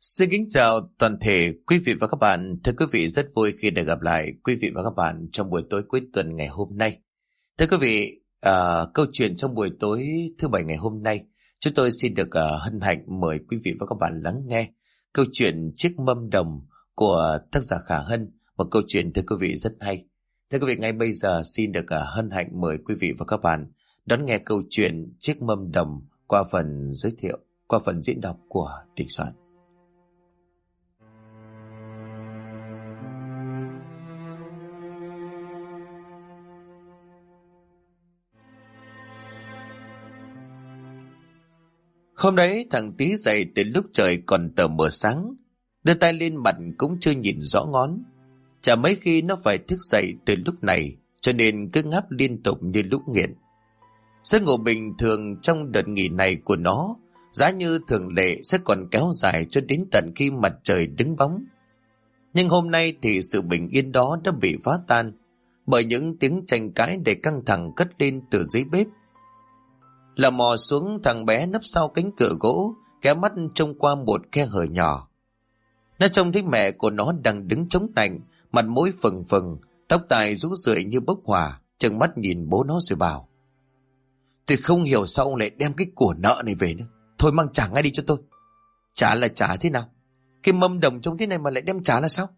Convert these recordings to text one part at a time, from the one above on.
Xin kính chào toàn thể quý vị và các bạn. Thưa quý vị, rất vui khi được gặp lại quý vị và các bạn trong buổi tối cuối tuần ngày hôm nay. Thưa quý vị, câu chuyện trong buổi tối thứ Bảy ngày hôm nay, chúng tôi xin được hân hạnh mời quý vị và các bạn lắng nghe câu chuyện Chiếc mâm đồng của tác giả Khả Hân. Một câu chuyện thưa quý vị rất hay. Thưa quý vị, ngay bây giờ xin được hân hạnh mời quý vị và các bạn đón nghe câu chuyện Chiếc mâm đồng qua phần giới thiệu, qua phần diễn đọc của Đình Soạn. Hôm đấy thằng Tí dậy từ lúc trời còn tờ mờ sáng, đưa tay lên mặt cũng chưa nhìn rõ ngón. Chả mấy khi nó phải thức dậy từ lúc này, cho nên cứ ngáp liên tục như lúc nghiện. Giấc ngủ bình thường trong đợt nghỉ này của nó, giá như thường lệ sẽ còn kéo dài cho đến tận khi mặt trời đứng bóng. Nhưng hôm nay thì sự bình yên đó đã bị phá tan bởi những tiếng tranh cãi đầy căng thẳng cất lên từ dưới bếp. Là mò xuống, thằng bé nấp sau cánh cửa gỗ, kéo mắt trông qua một khe hở nhỏ. Nó trông thấy mẹ của nó đang đứng chống nạnh, mặt mũi phừng phừng, tóc tai rũ rượi như bốc hỏa, trừng mắt nhìn bố nó rồi bảo: "Tôi không hiểu sao ông lại đem cái của nợ này về nữa. Thôi mang trả ngay đi cho tôi." "Trả là trả thế nào? Cái mâm đồng trông thế này mà lại đem trả là sao?"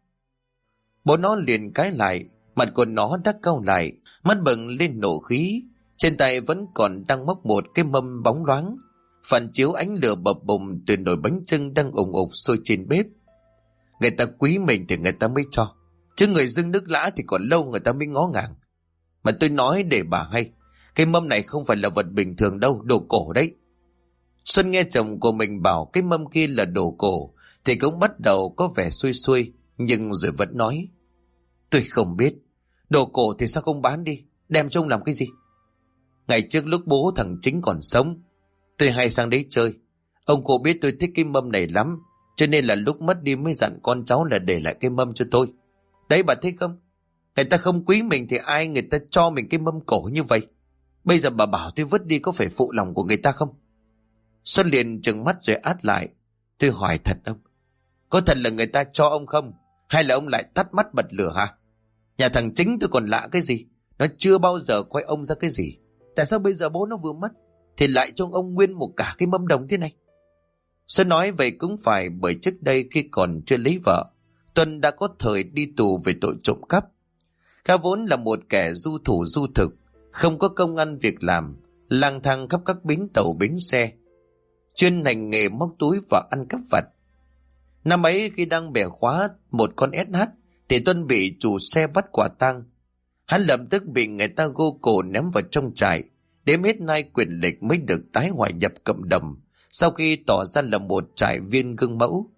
Bố nó liền cãi lại, mặt của nó đã cau lại, mắt bừng lên nộ khí. Trên tay vẫn còn đang móc một cái mâm bóng loáng, phản chiếu ánh lửa bập bùng từ nồi bánh chưng đang ủng ục sôi trên bếp. Người ta quý mình thì người ta mới cho, chứ người dưng nước lã thì còn lâu người ta mới ngó ngàng. Mà tôi nói để bà hay, cái mâm này không phải là vật bình thường đâu, đồ cổ đấy. Xuân nghe chồng của mình bảo cái mâm kia là đồ cổ thì cũng bắt đầu có vẻ xuôi xuôi, nhưng rồi vẫn nói: "Tôi không biết, đồ cổ thì sao không bán đi, đem trông làm cái gì? Ngày trước lúc bố thằng Chính còn sống, tôi hay sang đấy chơi. Ông cụ biết tôi thích cái mâm này lắm, cho nên là lúc mất đi mới dặn con cháu là để lại cái mâm cho tôi. Đấy bà thích không? Người ta không quý mình thì ai người ta cho mình cái mâm cổ như vậy. Bây giờ bà bảo tôi vứt đi có phải phụ lòng của người ta không?" Xuân liền trừng mắt rồi át lại: "Tôi hỏi thật ông, có thật là người ta cho ông không? Hay là ông lại tắt mắt bật lửa hả? Nhà thằng Chính tôi còn lạ cái gì, nó chưa bao giờ quay ông ra cái gì. Tại sao bây giờ bố nó vừa mất thì lại cho ông nguyên một cả cái mâm đồng thế này?" Xuân nói vậy cũng phải, bởi trước đây khi còn chưa lấy vợ, Tuân đã có thời đi tù về tội trộm cắp. Gã vốn là một kẻ du thủ du thực, không có công ăn việc làm, lang thang khắp các bến tàu bến xe, chuyên hành nghề móc túi và ăn cắp vặt. Năm ấy khi đang bẻ khóa một con SH thì Tuân bị chủ xe bắt quả tang. Hắn lập tức bị người ta gô cổ ném vào trong trại, đến hết nay quyền lực mới được tái hòa nhập cộng đồng, sau khi tỏ ra là một trại viên gương mẫu.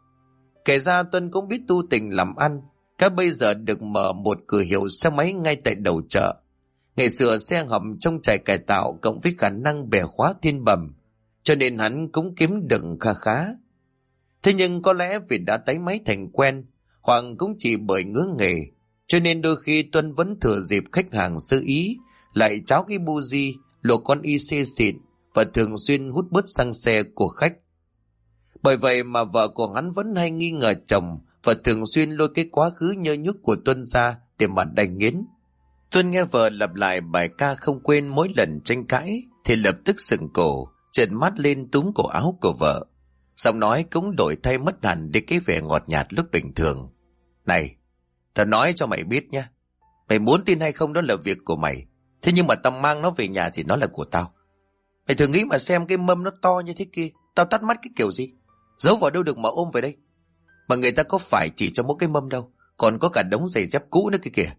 Kể ra Tuân cũng biết tu tình làm ăn, cả bây giờ được mở một cửa hiệu xe máy ngay tại đầu chợ. Ngày xưa xe hầm trong trại cải tạo cộng với khả năng bẻ khóa thiên bẩm, cho nên hắn cũng kiếm được kha khá. Thế nhưng có lẽ vì đã tái máy thành quen, hoặc cũng chỉ bởi ngứa nghề, cho nên đôi khi Tuân vẫn thừa dịp khách hàng sơ ý, lại cháo cái buji, luộc con IC xịn và thường xuyên hút bớt xăng xe của khách. Bởi vậy mà vợ của hắn vẫn hay nghi ngờ chồng và thường xuyên lôi cái quá khứ nhơ nhúc của Tuân ra để mà đày nghiến. Tuân nghe vợ lặp lại bài ca không quên mỗi lần tranh cãi thì lập tức sừng cổ, trợn mắt lên túm cổ áo của vợ. Giọng nói cũng đổi thay mất hẳn đi cái vẻ ngọt nhạt lúc bình thường. "Này, tao nói cho mày biết nhá, mày muốn tin hay không đó là việc của mày. Thế nhưng mà tao mang nó về nhà thì nó là của tao. Mày thử nghĩ mà xem cái mâm nó to như thế kia, tao tắt mắt cái kiểu gì? Giấu vào đâu được mà ôm về đây. Mà người ta có phải chỉ cho mỗi cái mâm đâu, còn có cả đống giày dép cũ nữa kia kìa."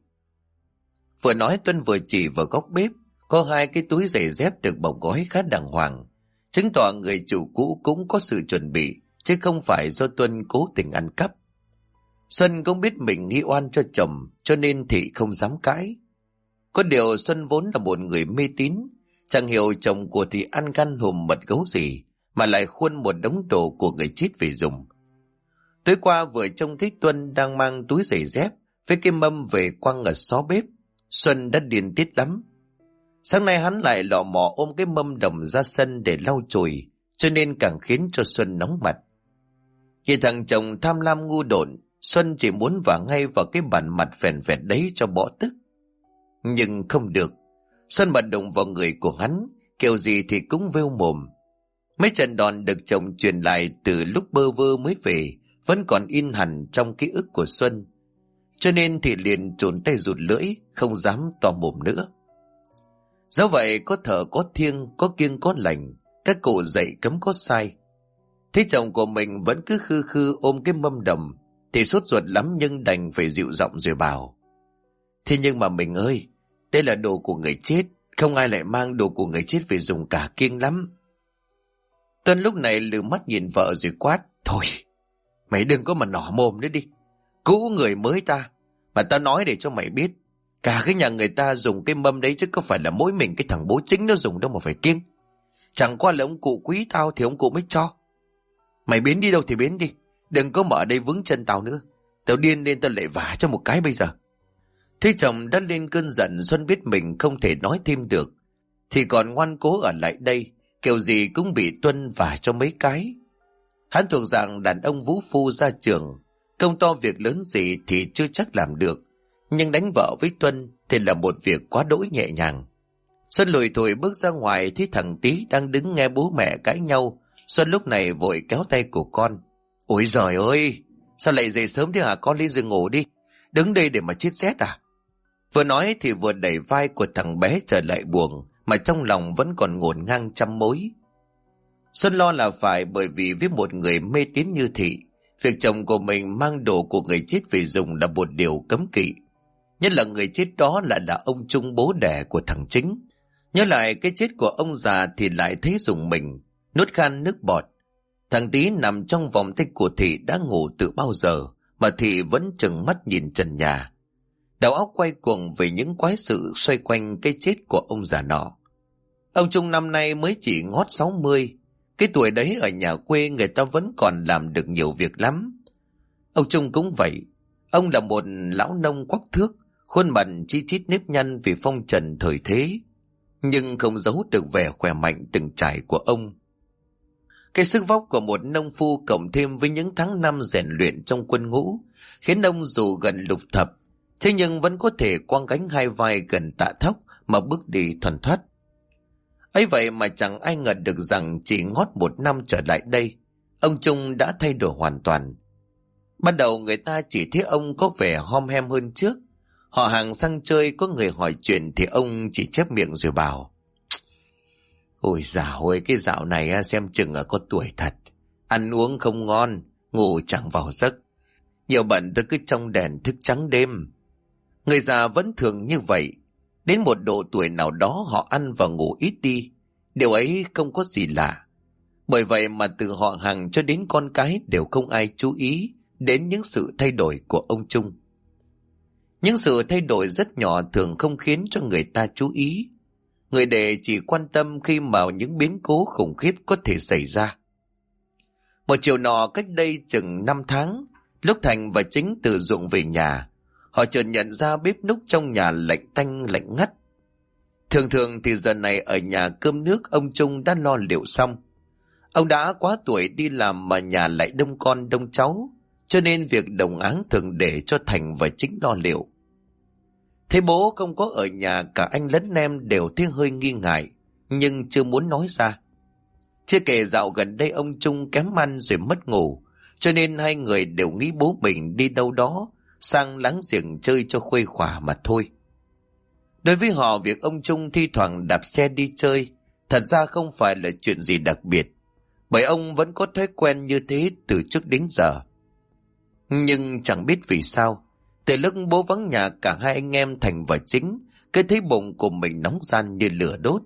Vừa nói Tuân vừa chỉ vào góc bếp, có hai cái túi giày dép được bọc gói khá đàng hoàng, chứng tỏ người chủ cũ cũng có sự chuẩn bị, chứ không phải do Tuân cố tình ăn cắp. Xuân cũng biết mình nghi oan cho chồng, cho nên thì không dám cãi. Có điều Xuân vốn là một người mê tín, chẳng hiểu chồng của thì ăn gan hùm mật gấu gì mà lại khuôn một đống đồ của người chết về dùng. Tối qua vừa trông thấy Tuân đang mang túi giày dép với cái mâm về quăng ở xó bếp, Xuân đã điên tiết lắm. Sáng nay hắn lại lọ mọ ôm cái mâm đồng ra sân để lau chùi, cho nên càng khiến cho Xuân nóng mặt. Khi thằng chồng tham lam ngu độn, Xuân chỉ muốn vả ngay vào cái bản mặt phèn phẹt đấy cho bỏ tức. Nhưng không được. Xuân bật đụng vào người của hắn, kiểu gì thì cũng vêu mồm. Mấy trận đòn được chồng truyền lại từ lúc bơ vơ mới về vẫn còn in hẳn trong ký ức của Xuân. Cho nên thì liền trốn tay rụt lưỡi, không dám to mồm nữa. Dẫu vậy có thở có thiêng, có kiêng có lành, các cụ dạy cấm có sai. Thế chồng của mình vẫn cứ khư khư ôm cái mâm đồng, thì sốt ruột lắm nhưng đành phải dịu giọng rồi bảo: thế nhưng mà mình ơi, đây là đồ của người chết, không ai lại mang đồ của người chết về dùng, cả kiêng lắm. Tuân lúc này lừ mắt nhìn vợ rồi quát: thôi, mày đừng có mà nỏ mồm nữa đi. Cũ người mới ta, mà tao nói để cho mày biết, cả cái nhà người ta dùng cái mâm đấy chứ có phải là mỗi mình cái thằng bố chính nó dùng đâu mà phải kiêng. Chẳng qua là ông cụ quý tao thì ông cụ mới cho. Mày biến đi đâu thì biến đi, đừng có mở đây vướng chân tao nữa. Tao điên lên tao lại vả cho một cái bây giờ. Thế chồng đã lên cơn giận, Xuân biết mình không thể nói thêm được, thì còn ngoan cố ở lại đây, kiểu gì cũng bị Tuân vả cho mấy cái. Hắn thuộc dạng đàn ông vũ phu ra trường, công to việc lớn gì thì chưa chắc làm được, nhưng đánh vợ với Tuân thì là một việc quá đỗi nhẹ nhàng. Xuân lùi thủi bước ra ngoài, thấy thằng Tý đang đứng nghe bố mẹ cãi nhau. Xuân lúc này vội kéo tay của con: ôi giời ơi, sao lại dậy sớm thế hả con, lên giường ngủ đi, đứng đây để mà chết rét à? Vừa nói thì vừa đẩy vai của thằng bé trở lại buồng, mà trong lòng vẫn còn ngổn ngang trăm mối. Xuân lo là phải, bởi vì với một người mê tín như Thị, việc chồng của mình mang đồ của người chết về dùng là một điều cấm kỵ. Nhất là người chết đó lại là ông Trung, bố đẻ của thằng Chính. Nhớ lại cái chết của ông già thì lại thấy rùng mình, nuốt khan nước bọt. Thằng Tý nằm trong vòng tay của Thị đã ngủ từ bao giờ, mà Thị vẫn trừng mắt nhìn trần nhà. Đầu óc quay cuồng về những quái sự xoay quanh cái chết của ông già nọ. Ông Trung năm nay mới chỉ ngót 60. Cái tuổi đấy ở nhà quê người ta vẫn còn làm được nhiều việc lắm. Ông Trung cũng vậy. Ông là một lão nông quắc thước, khuôn mặt chi chít nếp nhăn vì phong trần thời thế, nhưng không giấu được vẻ khỏe mạnh từng trải của ông. Cái sức vóc của một nông phu cộng thêm với những tháng năm rèn luyện trong quân ngũ khiến ông dù gần lục thập, thế nhưng vẫn có thể quăng gánh hai vai gần tạ thóc mà bước đi thuần thoát. Ấy vậy mà chẳng ai ngờ được rằng chỉ ngót một năm trở lại đây, ông Trung đã thay đổi hoàn toàn. Ban đầu người ta chỉ thấy ông có vẻ hom hem hơn trước. Họ hàng sang chơi có người hỏi chuyện thì ông chỉ chép miệng rồi bảo: ôi dào ơi, cái dạo này xem chừng có tuổi thật. Ăn uống không ngon, ngủ chẳng vào giấc. Nhiều bận tôi cứ trong đèn thức trắng đêm. Người già vẫn thường như vậy. Đến một độ tuổi nào đó họ ăn và ngủ ít đi. Điều ấy không có gì lạ. Bởi vậy mà từ họ hàng cho đến con cái đều không ai chú ý đến những sự thay đổi của ông Trung. Những sự thay đổi rất nhỏ thường không khiến cho người ta chú ý. Người đề chỉ quan tâm khi mà những biến cố khủng khiếp có thể xảy ra. Một chiều nọ cách đây chừng 5 tháng, lúc Thành và Chính từ ruộng về nhà, họ chợt nhận ra bếp núc trong nhà lạnh tanh lạnh ngắt. Thường thường thì giờ này ở nhà cơm nước ông Trung đã lo liệu xong. Ông đã quá tuổi đi làm mà nhà lại đông con đông cháu, cho nên việc đồng áng thường để cho Thành và Chính lo liệu. Thấy bố không có ở nhà, cả anh lẫn em đều thấy hơi nghi ngại, nhưng chưa muốn nói ra. Chưa kể dạo gần đây ông Trung kém ăn rồi mất ngủ, cho nên hai người đều nghĩ bố mình đi đâu đó sang láng giềng chơi cho khuây khỏa mà thôi. Đối với họ, việc ông Trung thi thoảng đạp xe đi chơi thật ra không phải là chuyện gì đặc biệt, bởi ông vẫn có thói quen như thế từ trước đến giờ. Nhưng chẳng biết vì sao, từ lúc bố vắng nhà, cả hai anh em Thành và Chính cứ thấy bụng của mình nóng ran như lửa đốt.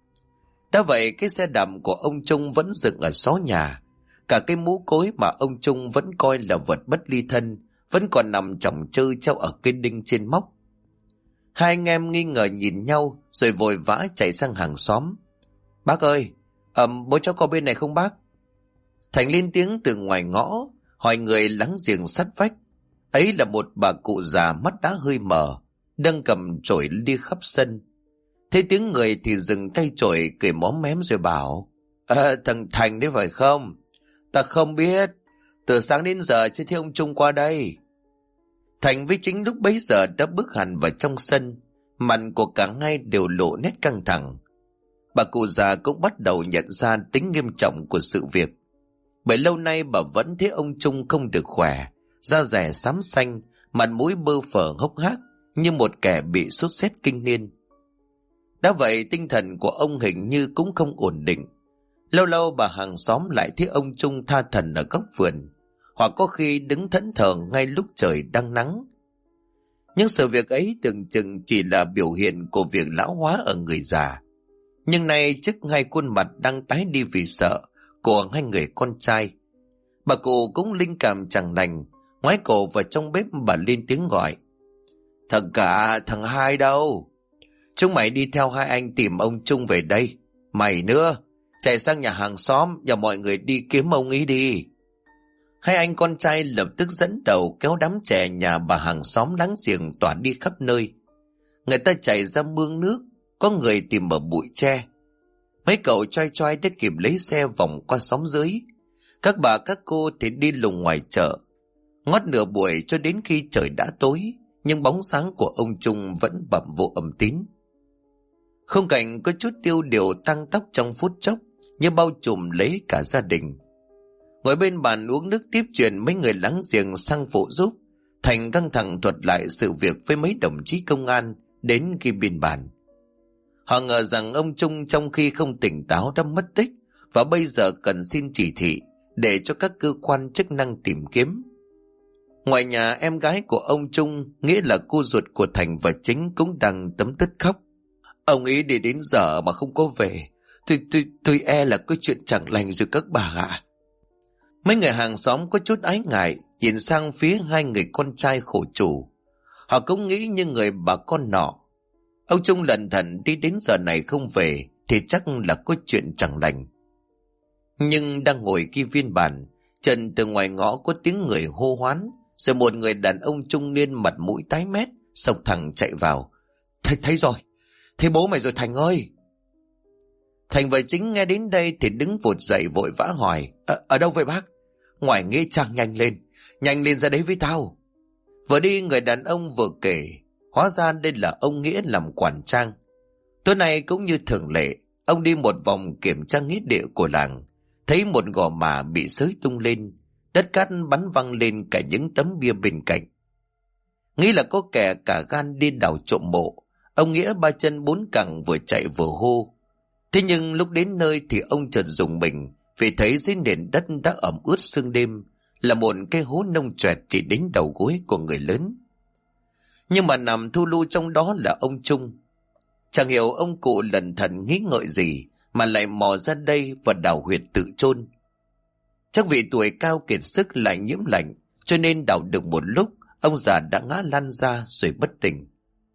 Đã vậy, cái xe đạp của ông Trung vẫn dựng ở xó nhà. Cả cái mũ cối mà ông Trung vẫn coi là vật bất ly thân vẫn còn nằm chồng chơi treo ở cây đinh trên móc. Hai anh em nghi ngờ nhìn nhau rồi vội vã chạy sang hàng xóm. Bác ơi, bố cháu có bên này không bác? Thành lên tiếng từ ngoài ngõ, hỏi người láng giềng sát vách. Ấy là một bà cụ già mắt đã hơi mờ, đang cầm chổi đi khắp sân. Thấy tiếng người thì dừng tay chổi, cười móm mém rồi bảo: thằng Thành đấy phải không? Ta không biết. Từ sáng đến giờ chưa thấy ông Trung qua đây. Thành với Chính lúc bấy giờ đã bước hẳn vào trong sân. Mặt của cả hai đều lộ nét căng thẳng. Bà cụ già cũng bắt đầu nhận ra tính nghiêm trọng của sự việc. Bởi lâu nay bà vẫn thấy ông Trung không được khỏe, da dẻ xám xanh, mặt mũi bơ phờ hốc hác như một kẻ bị sốt rét kinh niên. Đã vậy tinh thần của ông hình như cũng không ổn định. Lâu lâu bà hàng xóm lại thấy ông Trung tha thẩn ở góc vườn, hoặc có khi đứng thẫn thờ ngay lúc trời đang nắng. Nhưng sự việc ấy tưởng chừng chỉ là biểu hiện của việc lão hóa ở người già. Nhưng nay trước hai khuôn mặt đang tái đi vì sợ của hai người con trai, bà cụ cũng linh cảm chẳng lành, ngoái cổ vào trong bếp bà lên tiếng gọi. Thằng cả, thằng hai đâu? Chúng mày đi theo hai anh tìm ông Trung về đây. Mày nữa, chạy sang nhà hàng xóm, nhà mọi người đi kiếm ông ấy đi. Hai anh con trai lập tức dẫn đầu kéo đám trẻ nhà bà hàng xóm láng giềng tỏa đi khắp nơi. Người ta chạy ra mương nước, có người tìm ở bụi tre. Mấy cậu choai choai đã kịp lấy xe vòng qua xóm dưới. Các bà các cô thì đi lùng ngoài chợ. Ngót nửa buổi cho đến khi trời đã tối, nhưng bóng sáng của ông Trung vẫn bặm vô âm tín. Khung cảnh có chút tiêu điều tăng tóc trong phút chốc, như bao trùm lấy cả gia đình. Ngồi bên bàn uống nước tiếp chuyện mấy người láng giềng sang phụ giúp, Thành căng thẳng thuật lại sự việc với mấy đồng chí công an đến ghi biên bản. Họ ngờ rằng ông Trung trong khi không tỉnh táo đã mất tích và bây giờ cần xin chỉ thị để cho các cơ quan chức năng tìm kiếm. Ngoài nhà, em gái của ông Trung, nghĩa là cô ruột của Thành và Chính, cũng đang tấm tứt khóc. Ông ấy đi đến giờ mà không có về. Tôi e là có chuyện chẳng lành rồi các bà ạ. Mấy người hàng xóm có chút ái ngại nhìn sang phía hai người con trai khổ chủ. Họ cũng nghĩ như người bà con nọ. Ông Trung lẩn thẩn đi đến giờ này không về thì chắc là có chuyện chẳng lành. Nhưng đang ngồi ghi biên bản, trần từ ngoài ngõ có tiếng người hô hoán, rồi một người đàn ông trung niên mặt mũi tái mét xộc thẳng chạy vào. Thấy rồi, thấy bố mày rồi Thành ơi. Thành và Chính nghe đến đây thì đứng vụt dậy vội vã hỏi. Ở đâu vậy bác? Ngoài Nghĩa Trang, nhanh lên ra đấy với tao. Vừa đi người đàn ông vừa kể, hóa ra đây là ông Nghĩa làm quản trang. Tối nay cũng như thường lệ, ông đi một vòng kiểm tra nghĩa địa của làng, thấy một gò mả bị xới tung lên, đất cát bắn văng lên cả những tấm bia bên cạnh. Nghĩ là có kẻ cả gan đi đào trộm mộ, ông Nghĩa ba chân bốn cẳng vừa chạy vừa hô. Thế nhưng lúc đến nơi thì ông chợt rùng mình vì thấy dưới nền đất đã ẩm ướt sương đêm là một cái hố nông choẹt chỉ đến đầu gối của người lớn. Nhưng mà nằm thu lu trong đó là ông Trung. Chẳng hiểu ông cụ lần thần nghĩ ngợi gì mà lại mò ra đây và đào huyệt tự chôn. Chắc vì tuổi cao kiệt sức lại nhiễm lạnh, cho nên đào được một lúc ông già đã ngã lăn ra rồi bất tỉnh.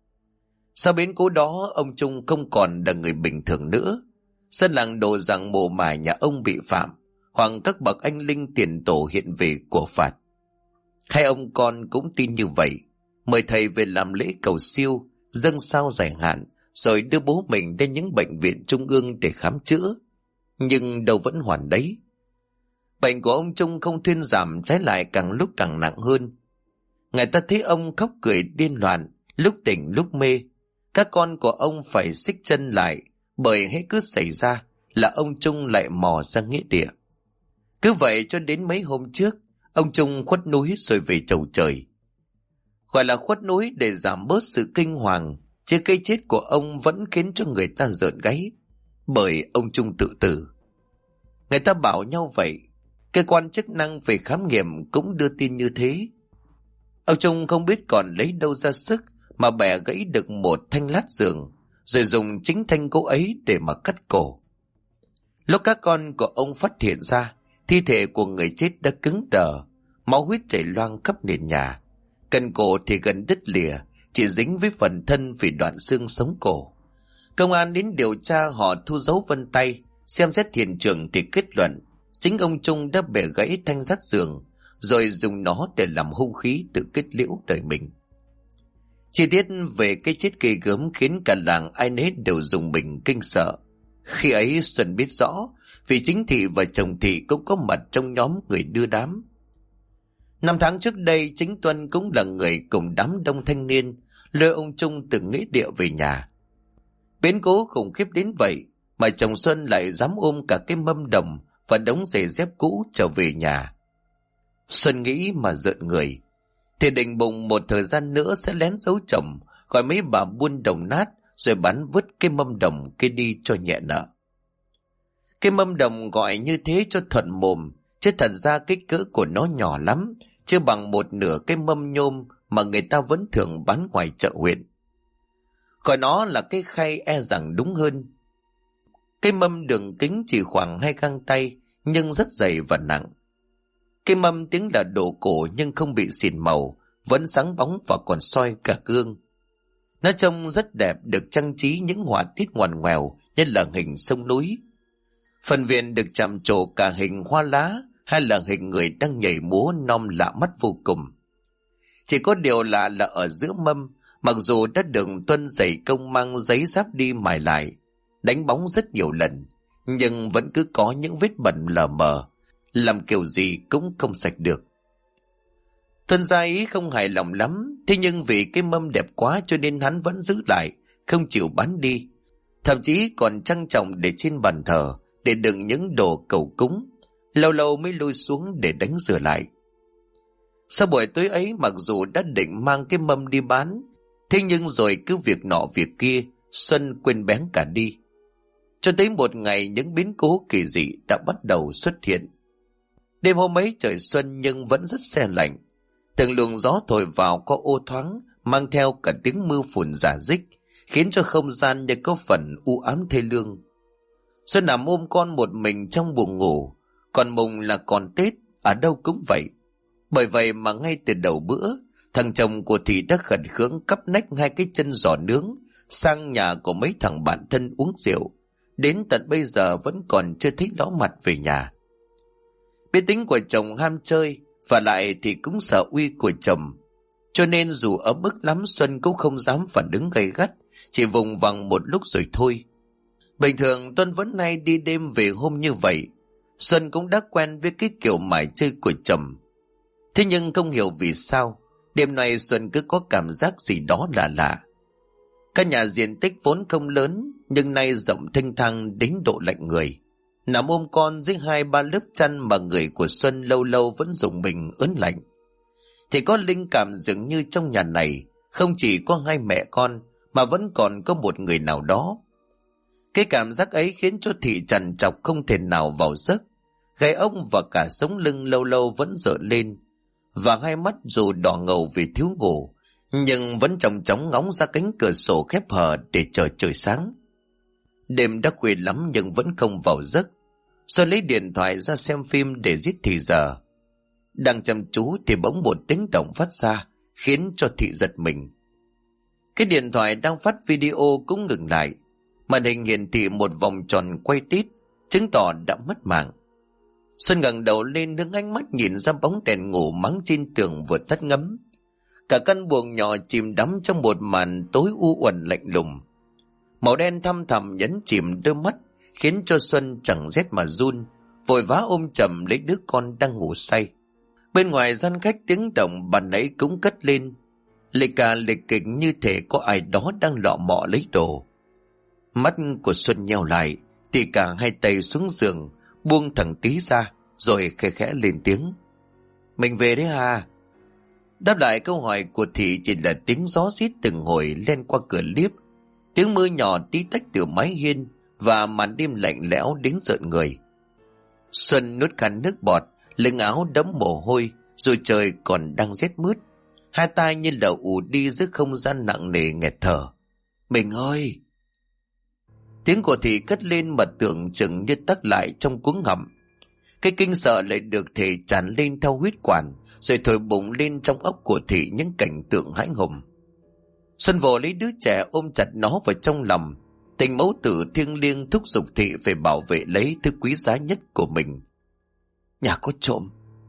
Sau biến cố đó, ông Trung không còn là người bình thường nữa. Dân làng đổ rằng mồ mả nhà ông bị phạm, hoặc các bậc anh linh tiền tổ hiện về của phạt. Hai ông con cũng tin như vậy, mời thầy về làm lễ cầu siêu, dâng sao giải hạn, rồi đưa bố mình đến những bệnh viện trung ương để khám chữa. Nhưng đâu vẫn hoàn đấy. Bệnh của ông Trung không thuyên giảm, trái lại càng lúc càng nặng hơn. Người ta thấy ông khóc cười điên loạn, lúc tỉnh lúc mê. Các con của ông phải xích chân lại, bởi hết cứ xảy ra là ông Trung lại mò ra nghĩa địa. Cứ vậy cho đến mấy hôm trước, ông Trung khuất núi rồi về chầu trời. Gọi là khuất núi để giảm bớt sự kinh hoàng, chứ cái chết của ông vẫn khiến cho người ta rợn gáy, bởi ông Trung tự tử. Người ta bảo nhau vậy, cơ quan chức năng về khám nghiệm cũng đưa tin như thế. Ông Trung không biết còn lấy đâu ra sức mà bẻ gãy được một thanh lát giường, rồi dùng chính thanh gỗ ấy để mà cắt cổ. Lúc các con của ông phát hiện ra, thi thể của người chết đã cứng đờ, máu huyết chảy loang khắp nền nhà. Cần cổ thì gần đứt lìa, chỉ dính với phần thân vì đoạn xương sống cổ. Công an đến điều tra, họ thu dấu vân tay, xem xét hiện trường thì kết luận chính ông Trung đã bẻ gãy thanh lát giường, rồi dùng nó để làm hung khí tự kết liễu đời mình. Chi tiết về cái chết ghê gớm khiến cả làng ai nấy đều rùng mình kinh sợ. Khi ấy Xuân biết rõ, vì chính Thị và chồng Thị cũng có mặt trong nhóm người đưa đám. Năm tháng trước đây, chính Tuân cũng là người cùng đám đông thanh niên lôi ông Trung từ nghĩa địa về nhà. Biến cố khủng khiếp đến vậy mà chồng Xuân lại dám ôm cả cái mâm đồng và đống giày dép cũ trở về nhà. Xuân nghĩ mà rợn người, thì định bụng một thời gian nữa sẽ lén giấu chồng, gọi mấy bà buôn đồng nát rồi bán vứt cái mâm đồng kia đi cho nhẹ nợ. Cái mâm đồng gọi như thế cho thuận mồm, chứ thật ra kích cỡ của nó nhỏ lắm, chưa bằng một nửa cái mâm nhôm mà người ta vẫn thường bán ngoài chợ huyện. Gọi nó là cái khay e rằng đúng hơn. Cái mâm đường kính chỉ khoảng 2 găng tay, nhưng rất dày và nặng. Cái mâm tiếng là đồ cổ nhưng không bị xỉn màu, vẫn sáng bóng và còn soi cả gương. Nó trông rất đẹp, được trang trí những họa tiết ngoằn ngoèo như là hình sông núi. Phần viền được chạm trổ cả hình hoa lá hay là hình người đang nhảy múa non lạ mắt vô cùng. Chỉ có điều lạ là ở giữa mâm, mặc dù đã được Tuân dày công mang giấy giáp đi mài lại, đánh bóng rất nhiều lần, nhưng vẫn cứ có những vết bẩn lờ mờ, làm kiểu gì cũng không sạch được. Tuân gia ý không hài lòng lắm, thế nhưng vì cái mâm đẹp quá cho nên hắn vẫn giữ lại, không chịu bán đi. Thậm chí còn trang trọng để trên bàn thờ, để đựng những đồ cầu cúng, lâu lâu mới lôi xuống để đánh rửa lại. Sau buổi tối ấy, mặc dù đã định mang cái mâm đi bán, thế nhưng rồi cứ việc nọ việc kia, Xuân quên bén cả đi. Cho tới một ngày, những biến cố kỳ dị đã bắt đầu xuất hiện. Đêm hôm ấy trời xuân nhưng vẫn rất se lạnh. Từng luồng gió thổi vào có ô thoáng, mang theo cả tiếng mưa phùn rả rích, khiến cho không gian như có phần u ám thê lương. Xuân nằm ôm con một mình trong buồng ngủ, còn mùng là còn Tết, ở đâu cũng vậy. Bởi vậy mà ngay từ đầu bữa, thằng chồng của Thị đã khẩn khướng cắp nách 2 cái chân giò nướng sang nhà của mấy thằng bạn thân uống rượu. Đến tận bây giờ vẫn còn chưa thấy ló mặt về nhà. Biết tính của chồng ham chơi, và lại thì cũng sợ uy của chồng, cho nên dù ấm ức lắm Xuân cũng không dám phản ứng gay gắt, chỉ vùng vằng một lúc rồi thôi. Bình thường Tuân vẫn hay đi đêm về hôm như vậy, Xuân cũng đã quen với cái kiểu mải chơi của chồng. Thế nhưng không hiểu vì sao, đêm nay Xuân cứ có cảm giác gì đó lạ lạ. Căn nhà diện tích vốn không lớn, nhưng nay rộng thênh thang đến độ lạnh người. Nằm ôm con dưới 2-3 lớp chăn mà người của Xuân lâu lâu vẫn dùng mình ớn lạnh. Thì có linh cảm dường như trong nhà này không chỉ có 2 mẹ con, mà vẫn còn có một người nào đó. Cái cảm giác ấy khiến cho Thị trằn trọc không thể nào vào giấc. Gáy ốc và cả sống lưng lâu lâu vẫn rợn lên, và 2 mắt dù đỏ ngầu vì thiếu ngủ, nhưng vẫn chòng chóng ngóng ra cánh cửa sổ khép hờ để chờ trời sáng. Đêm đã khuya lắm nhưng vẫn không vào giấc. Xuân lấy điện thoại ra xem phim để giết thì giờ. Đang chăm chú thì bỗng một tiếng động phát ra, khiến cho Thị giật mình. Cái điện thoại đang phát video cũng ngừng lại. Màn hình hiển thị một vòng tròn quay tít, chứng tỏ đã mất mạng. Xuân ngẩng đầu lên, hướng ánh mắt nhìn ra bóng đèn ngủ mắng trên tường vừa tắt ngấm. Cả căn buồng nhỏ chìm đắm trong một màn tối u uẩn lạnh lùng. Màu đen thăm thẳm nhấn chìm đôi mắt, khiến cho Xuân chẳng rét mà run, vội vã ôm chầm lấy đứa con đang ngủ say. Bên ngoài gian khách tiếng động ban nãy cũng cất lên, lệch cả lệch kịch như thể có ai đó đang lọ mọ lấy đồ. Mắt của Xuân nheo lại, thì cả 2 tay xuống giường, buông thẳng Tí ra, rồi khẽ khẽ lên tiếng. Mình về đấy à? Đáp lại câu hỏi của Thị chỉ là tiếng gió rít từng hồi len qua cửa liếp, tiếng mưa nhỏ tí tách từ mái hiên, và màn đêm lạnh lẽo đến rợn người. Xuân nuốt khăn nước bọt, lưng áo đẫm mồ hôi, rồi trời còn đang rét mướt. 2 tai như là ù đi giữa không gian nặng nề nghẹt thở. Mình ơi! Tiếng của Thị cất lên mà tưởng chừng như tắc lại trong cuống họng. Cái kinh sợ lại được thể tràn lên theo huyết quản, rồi thổi bùng lên trong óc của Thị những cảnh tượng hãi hùng. Xuân vồ lấy đứa trẻ ôm chặt nó vào trong lòng. Tình mẫu tử thiêng liêng thúc giục Thị phải bảo vệ lấy thứ quý giá nhất của mình. Nhà có trộm.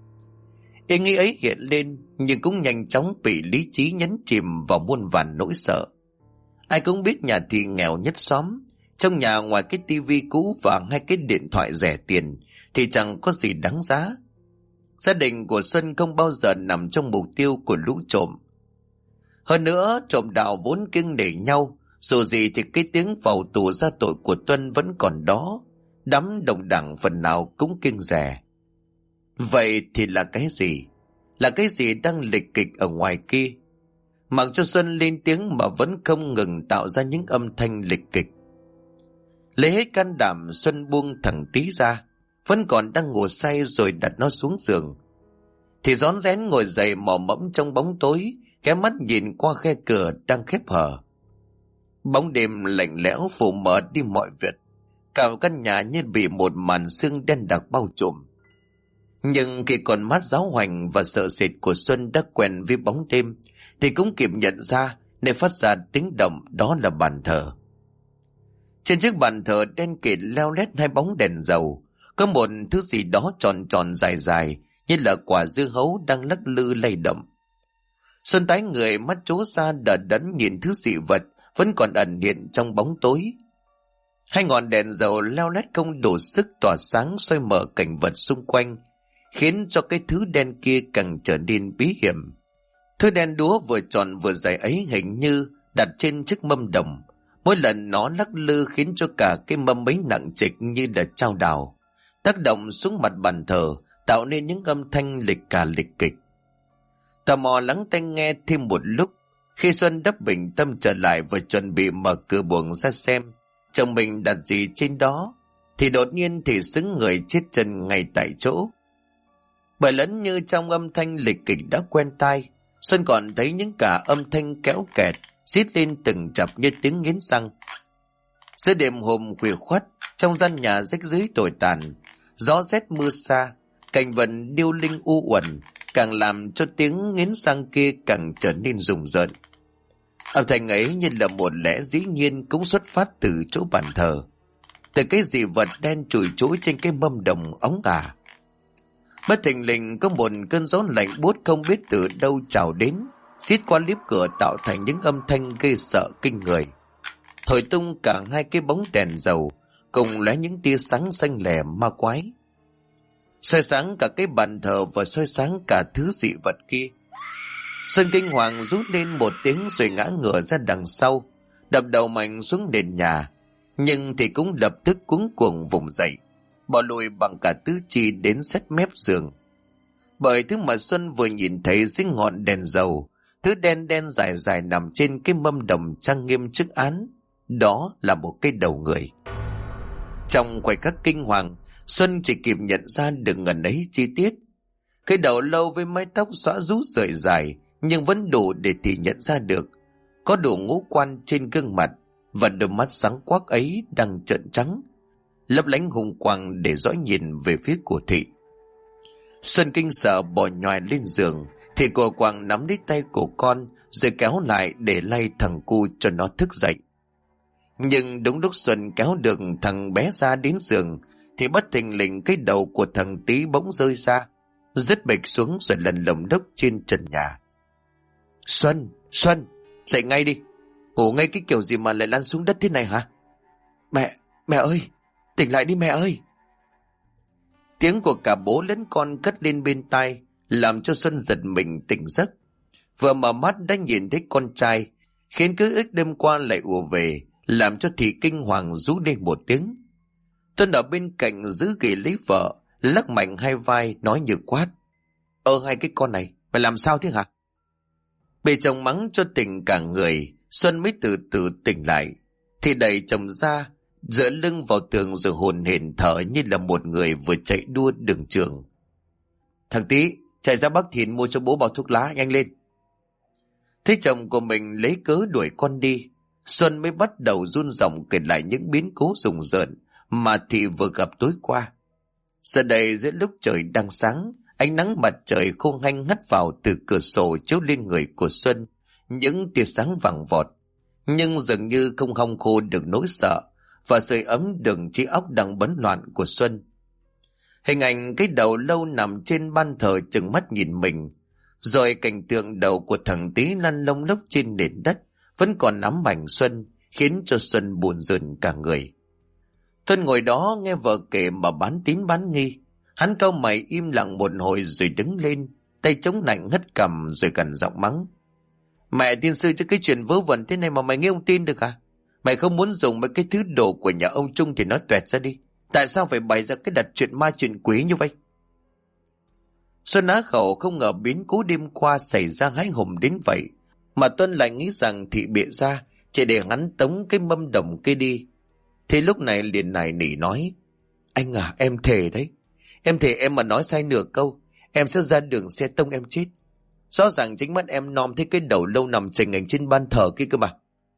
Ý nghĩ ấy hiện lên, nhưng cũng nhanh chóng bị lý trí nhấn chìm vào muôn vàn nỗi sợ. Ai cũng biết nhà Thị nghèo nhất xóm. Trong nhà ngoài cái tivi cũ và 2 cái điện thoại rẻ tiền thì chẳng có gì đáng giá. Gia đình của Xuân không bao giờ nằm trong mục tiêu của lũ trộm. Hơn nữa, trộm đạo vốn kiêng nể nhau, dù gì thì cái tiếng vào tù ra tội của Tuân vẫn còn đó, đám đồng đảng phần nào cũng kiêng dè. Vậy thì là cái gì? Là cái gì đang lịch kịch ở ngoài kia? Mặc cho Xuân lên tiếng mà vẫn không ngừng tạo ra những âm thanh lịch kịch. Lấy hết can đảm, Xuân buông thằng Tý ra, vẫn còn đang ngủ say rồi đặt nó xuống giường. Thì rón rén ngồi dậy mò mẫm trong bóng tối, ghé mắt nhìn qua khe cửa đang khép hờ. Bóng đêm lạnh lẽo phủ mờ đi mọi việc, cả căn nhà như bị một màn sương đen đặc bao trùm. Nhưng khi con mắt giáo hoành và sợ sệt của Xuân đã quen với bóng đêm, thì cũng kịp nhận ra nơi phát ra tiếng động đó là bàn thờ. Trên chiếc bàn thờ đen kịt leo lét hai bóng đèn dầu, có một thứ gì đó tròn tròn dài dài như là quả dưa hấu đang lắc lư lay động. Xuân tái người, mắt trố ra đờ đẫn nhìn thứ dị vật vẫn còn ẩn hiện trong bóng tối. Hai ngọn đèn dầu leo lét không đủ sức tỏa sáng soi mở cảnh vật xung quanh, khiến cho cái thứ đen kia càng trở nên bí hiểm. Thứ đen đúa vừa tròn vừa dài ấy hình như đặt trên chiếc mâm đồng. Mỗi lần nó lắc lư khiến cho cả cái mâm ấy nặng trịch như là chao đào, tác động xuống mặt bàn thờ, tạo nên những âm thanh lịch cả lịch kịch. Tò mò lắng tai nghe thêm một lúc, khi Xuân đắp bình tâm trở lại và chuẩn bị mở cửa buồng ra xem chồng mình đặt gì trên đó, thì đột nhiên thì xứng người chết chân ngay tại chỗ. Bởi lẫn như trong âm thanh lịch kịch đã quen tai, Xuân còn thấy những cả âm thanh kéo kẹt rít lên từng chập như tiếng nghiến răng. Giữa đêm hôm khuya khoắt, trong gian nhà rách rưới tồi tàn, gió rét mưa xa, cảnh vật điêu linh u uẩn càng làm cho tiếng nghiến răng kia càng trở nên rùng rợn. Âm thanh ấy như là một lẽ dĩ nhiên cũng xuất phát từ chỗ bàn thờ, từ cái dị vật đen chùi chối trên cái mâm đồng óng ả. Bất thình lình có một cơn gió lạnh buốt không biết từ đâu trào đến, xiết qua liếp cửa tạo thành những âm thanh gây sợ kinh người, thổi tung cả hai cái bóng đèn dầu, cùng lóe những tia sáng xanh lè ma quái, soi sáng cả cái bàn thờ và soi sáng cả thứ dị vật kia. Xuân kinh hoàng rút lên một tiếng rồi ngã ngửa ra đằng sau, đập đầu mạnh xuống nền nhà, nhưng thì cũng lập tức cuống cuồng vùng dậy, bỏ lùi bằng cả tứ chi đến sát mép giường. Bởi thứ mà Xuân vừa nhìn thấy dưới ngọn đèn dầu, thứ đen đen dài dài nằm trên cái mâm đồng trang nghiêm trước án, đó là một cái đầu người. Trong khoảnh khắc kinh hoàng, Xuân chỉ kịp nhận ra được ngần ấy chi tiết. Cái đầu lâu với mái tóc xõa rú rời dài, nhưng vẫn đủ để thì nhận ra được có đủ ngũ quan trên gương mặt, và đôi mắt sáng quắc ấy đang trợn trắng, lấp lánh hùng quang để dõi nhìn về phía của Thị. Xuân kinh sợ bò nhòi lên giường, thì cô Quang nắm lấy tay của con rồi kéo lại để lay thằng cu cho nó thức dậy. Nhưng đúng lúc Xuân kéo được thằng bé ra đến giường, thì bất thình lình cái đầu của thằng Tý bỗng rơi ra, rớt bịch xuống rồi lần lồng đốc trên trần nhà. Xuân, dậy ngay đi, ngủ ngay cái kiểu gì mà lại lăn xuống đất thế này hả? Mẹ ơi, tỉnh lại đi mẹ ơi. Tiếng của cả bố lẫn con cất lên bên tai, làm cho Xuân giật mình tỉnh giấc. Vừa mở mắt đã nhìn thấy con trai, khiến ký ức đêm qua lại ùa về, làm cho Thị kinh hoàng rú lên một tiếng. Tuân ở bên cạnh giữ ghì lấy vợ, lắc mạnh hai vai nói như quát: hai cái con này, mày làm sao thế hả? Bị chồng mắng cho tỉnh cả người, Xuân mới từ từ tỉnh lại, thì đẩy chồng ra, dựa lưng vào tường rồi hồn hển thở như là một người vừa chạy đua đường trường. Thằng Tý, chạy ra Bắc Thìn mua cho bố bao thuốc lá, nhanh lên. Thấy chồng của mình lấy cớ đuổi con đi, Xuân mới bắt đầu run rẩy kể lại những biến cố rùng rợn mà Thị vừa gặp tối qua. Giờ đây giữa lúc trời đang sáng, ánh nắng mặt trời khô hanh hắt vào từ cửa sổ chiếu lên người của Xuân những tia sáng vàng vọt, nhưng dường như không hong khô được nỗi sợ và sưởi ấm được trí óc đang bấn loạn của Xuân. Hình ảnh cái đầu lâu nằm trên ban thờ trừng mắt nhìn mình, rồi cảnh tượng đầu của thằng Tý lăn lông lốc trên nền đất vẫn còn ám ảnh Xuân, khiến cho Xuân buồn rợn cả người. Tuân ngồi đó nghe vợ kể mà bán tín bán nghi, Hắn cau mày im lặng một hồi rồi đứng lên, tay chống nạnh hất cằm rồi gằn giọng mắng. Mẹ tiên sư chứ cái chuyện vớ vẩn thế này mà mày nghe không tin được à? Mày không muốn dùng mấy cái thứ đồ của nhà ông Trung thì nói toẹt ra đi. Tại sao phải bày ra cái đặt chuyện ma chuyện quỷ như vậy? Xuân á khẩu không ngờ biến cố đêm qua xảy ra hãi hùng đến vậy, mà Tuân lại nghĩ rằng thị bịa ra chỉ để hắn tống cái mâm đồng kia đi. Thì lúc này liền nài nỉ nói, anh à, em thề đấy, em thề em mà nói sai nửa câu em sẽ ra đường xe tông em chết. Rõ ràng chính mắt em nom thấy cái đầu lâu nằm chành ảnh trên ban thờ kia cơ mà.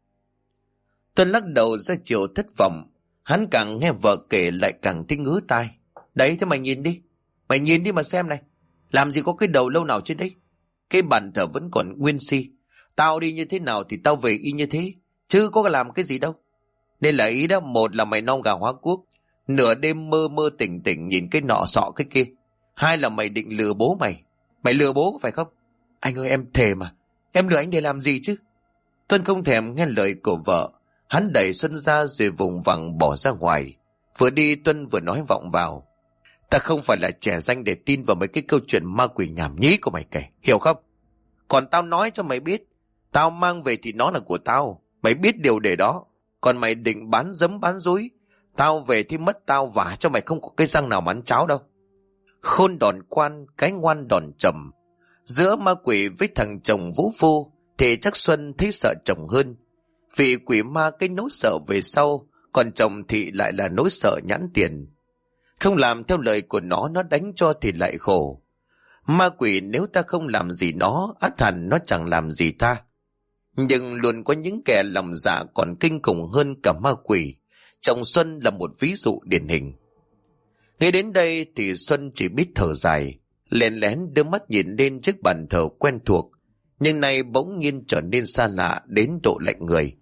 Tuân lắc đầu ra chiều thất vọng, hắn càng nghe vợ kể lại càng thấy ngứa tai. Đấy, thế mày nhìn đi mà xem này, làm gì có cái đầu lâu nào trên đấy. Cái bàn thờ vẫn còn nguyên si, tao đi như thế nào thì tao về y như thế, chứ có làm cái gì đâu. Nên là ý đó, một là mày non gà hóa quốc, nửa đêm mơ mơ tỉnh tỉnh nhìn cái nọ sọ cái kia. Hai là mày định lừa bố mày lừa bố có phải không? Anh ơi em thề mà, em lừa anh để làm gì chứ? Tuân không thèm nghe lời của vợ, hắn đẩy Xuân ra rồi vùng vằng bỏ ra ngoài. Vừa đi Tuân vừa nói vọng vào, ta không phải là trẻ danh để tin vào mấy cái câu chuyện ma quỷ nhảm nhí của mày kể, hiểu không? Còn tao nói cho mày biết, tao mang về thì nó là của tao, mày biết điều để đó. Còn mày định bán dấm bán dối, tao về thì mất tao vả cho mày không có cái răng nào mà ăn cháo đâu. Khôn đòn quan, cái ngoan đòn trầm. Giữa ma quỷ với thằng chồng vũ phu thì chắc Xuân thấy sợ chồng hơn. Vì quỷ ma cái nỗi sợ về sau, còn chồng thì lại là nỗi sợ nhãn tiền. Không làm theo lời của nó đánh cho thì lại khổ. Ma quỷ nếu ta không làm gì nó, ắt hẳn nó chẳng làm gì ta. Nhưng luôn có những kẻ lòng dạ còn kinh khủng hơn cả ma quỷ. Chồng Xuân là một ví dụ điển hình. Nghe đến đây thì Xuân chỉ biết thở dài, lén lén đưa mắt nhìn lên chiếc bàn thờ quen thuộc, nhưng nay bỗng nhiên trở nên xa lạ đến độ lạnh người.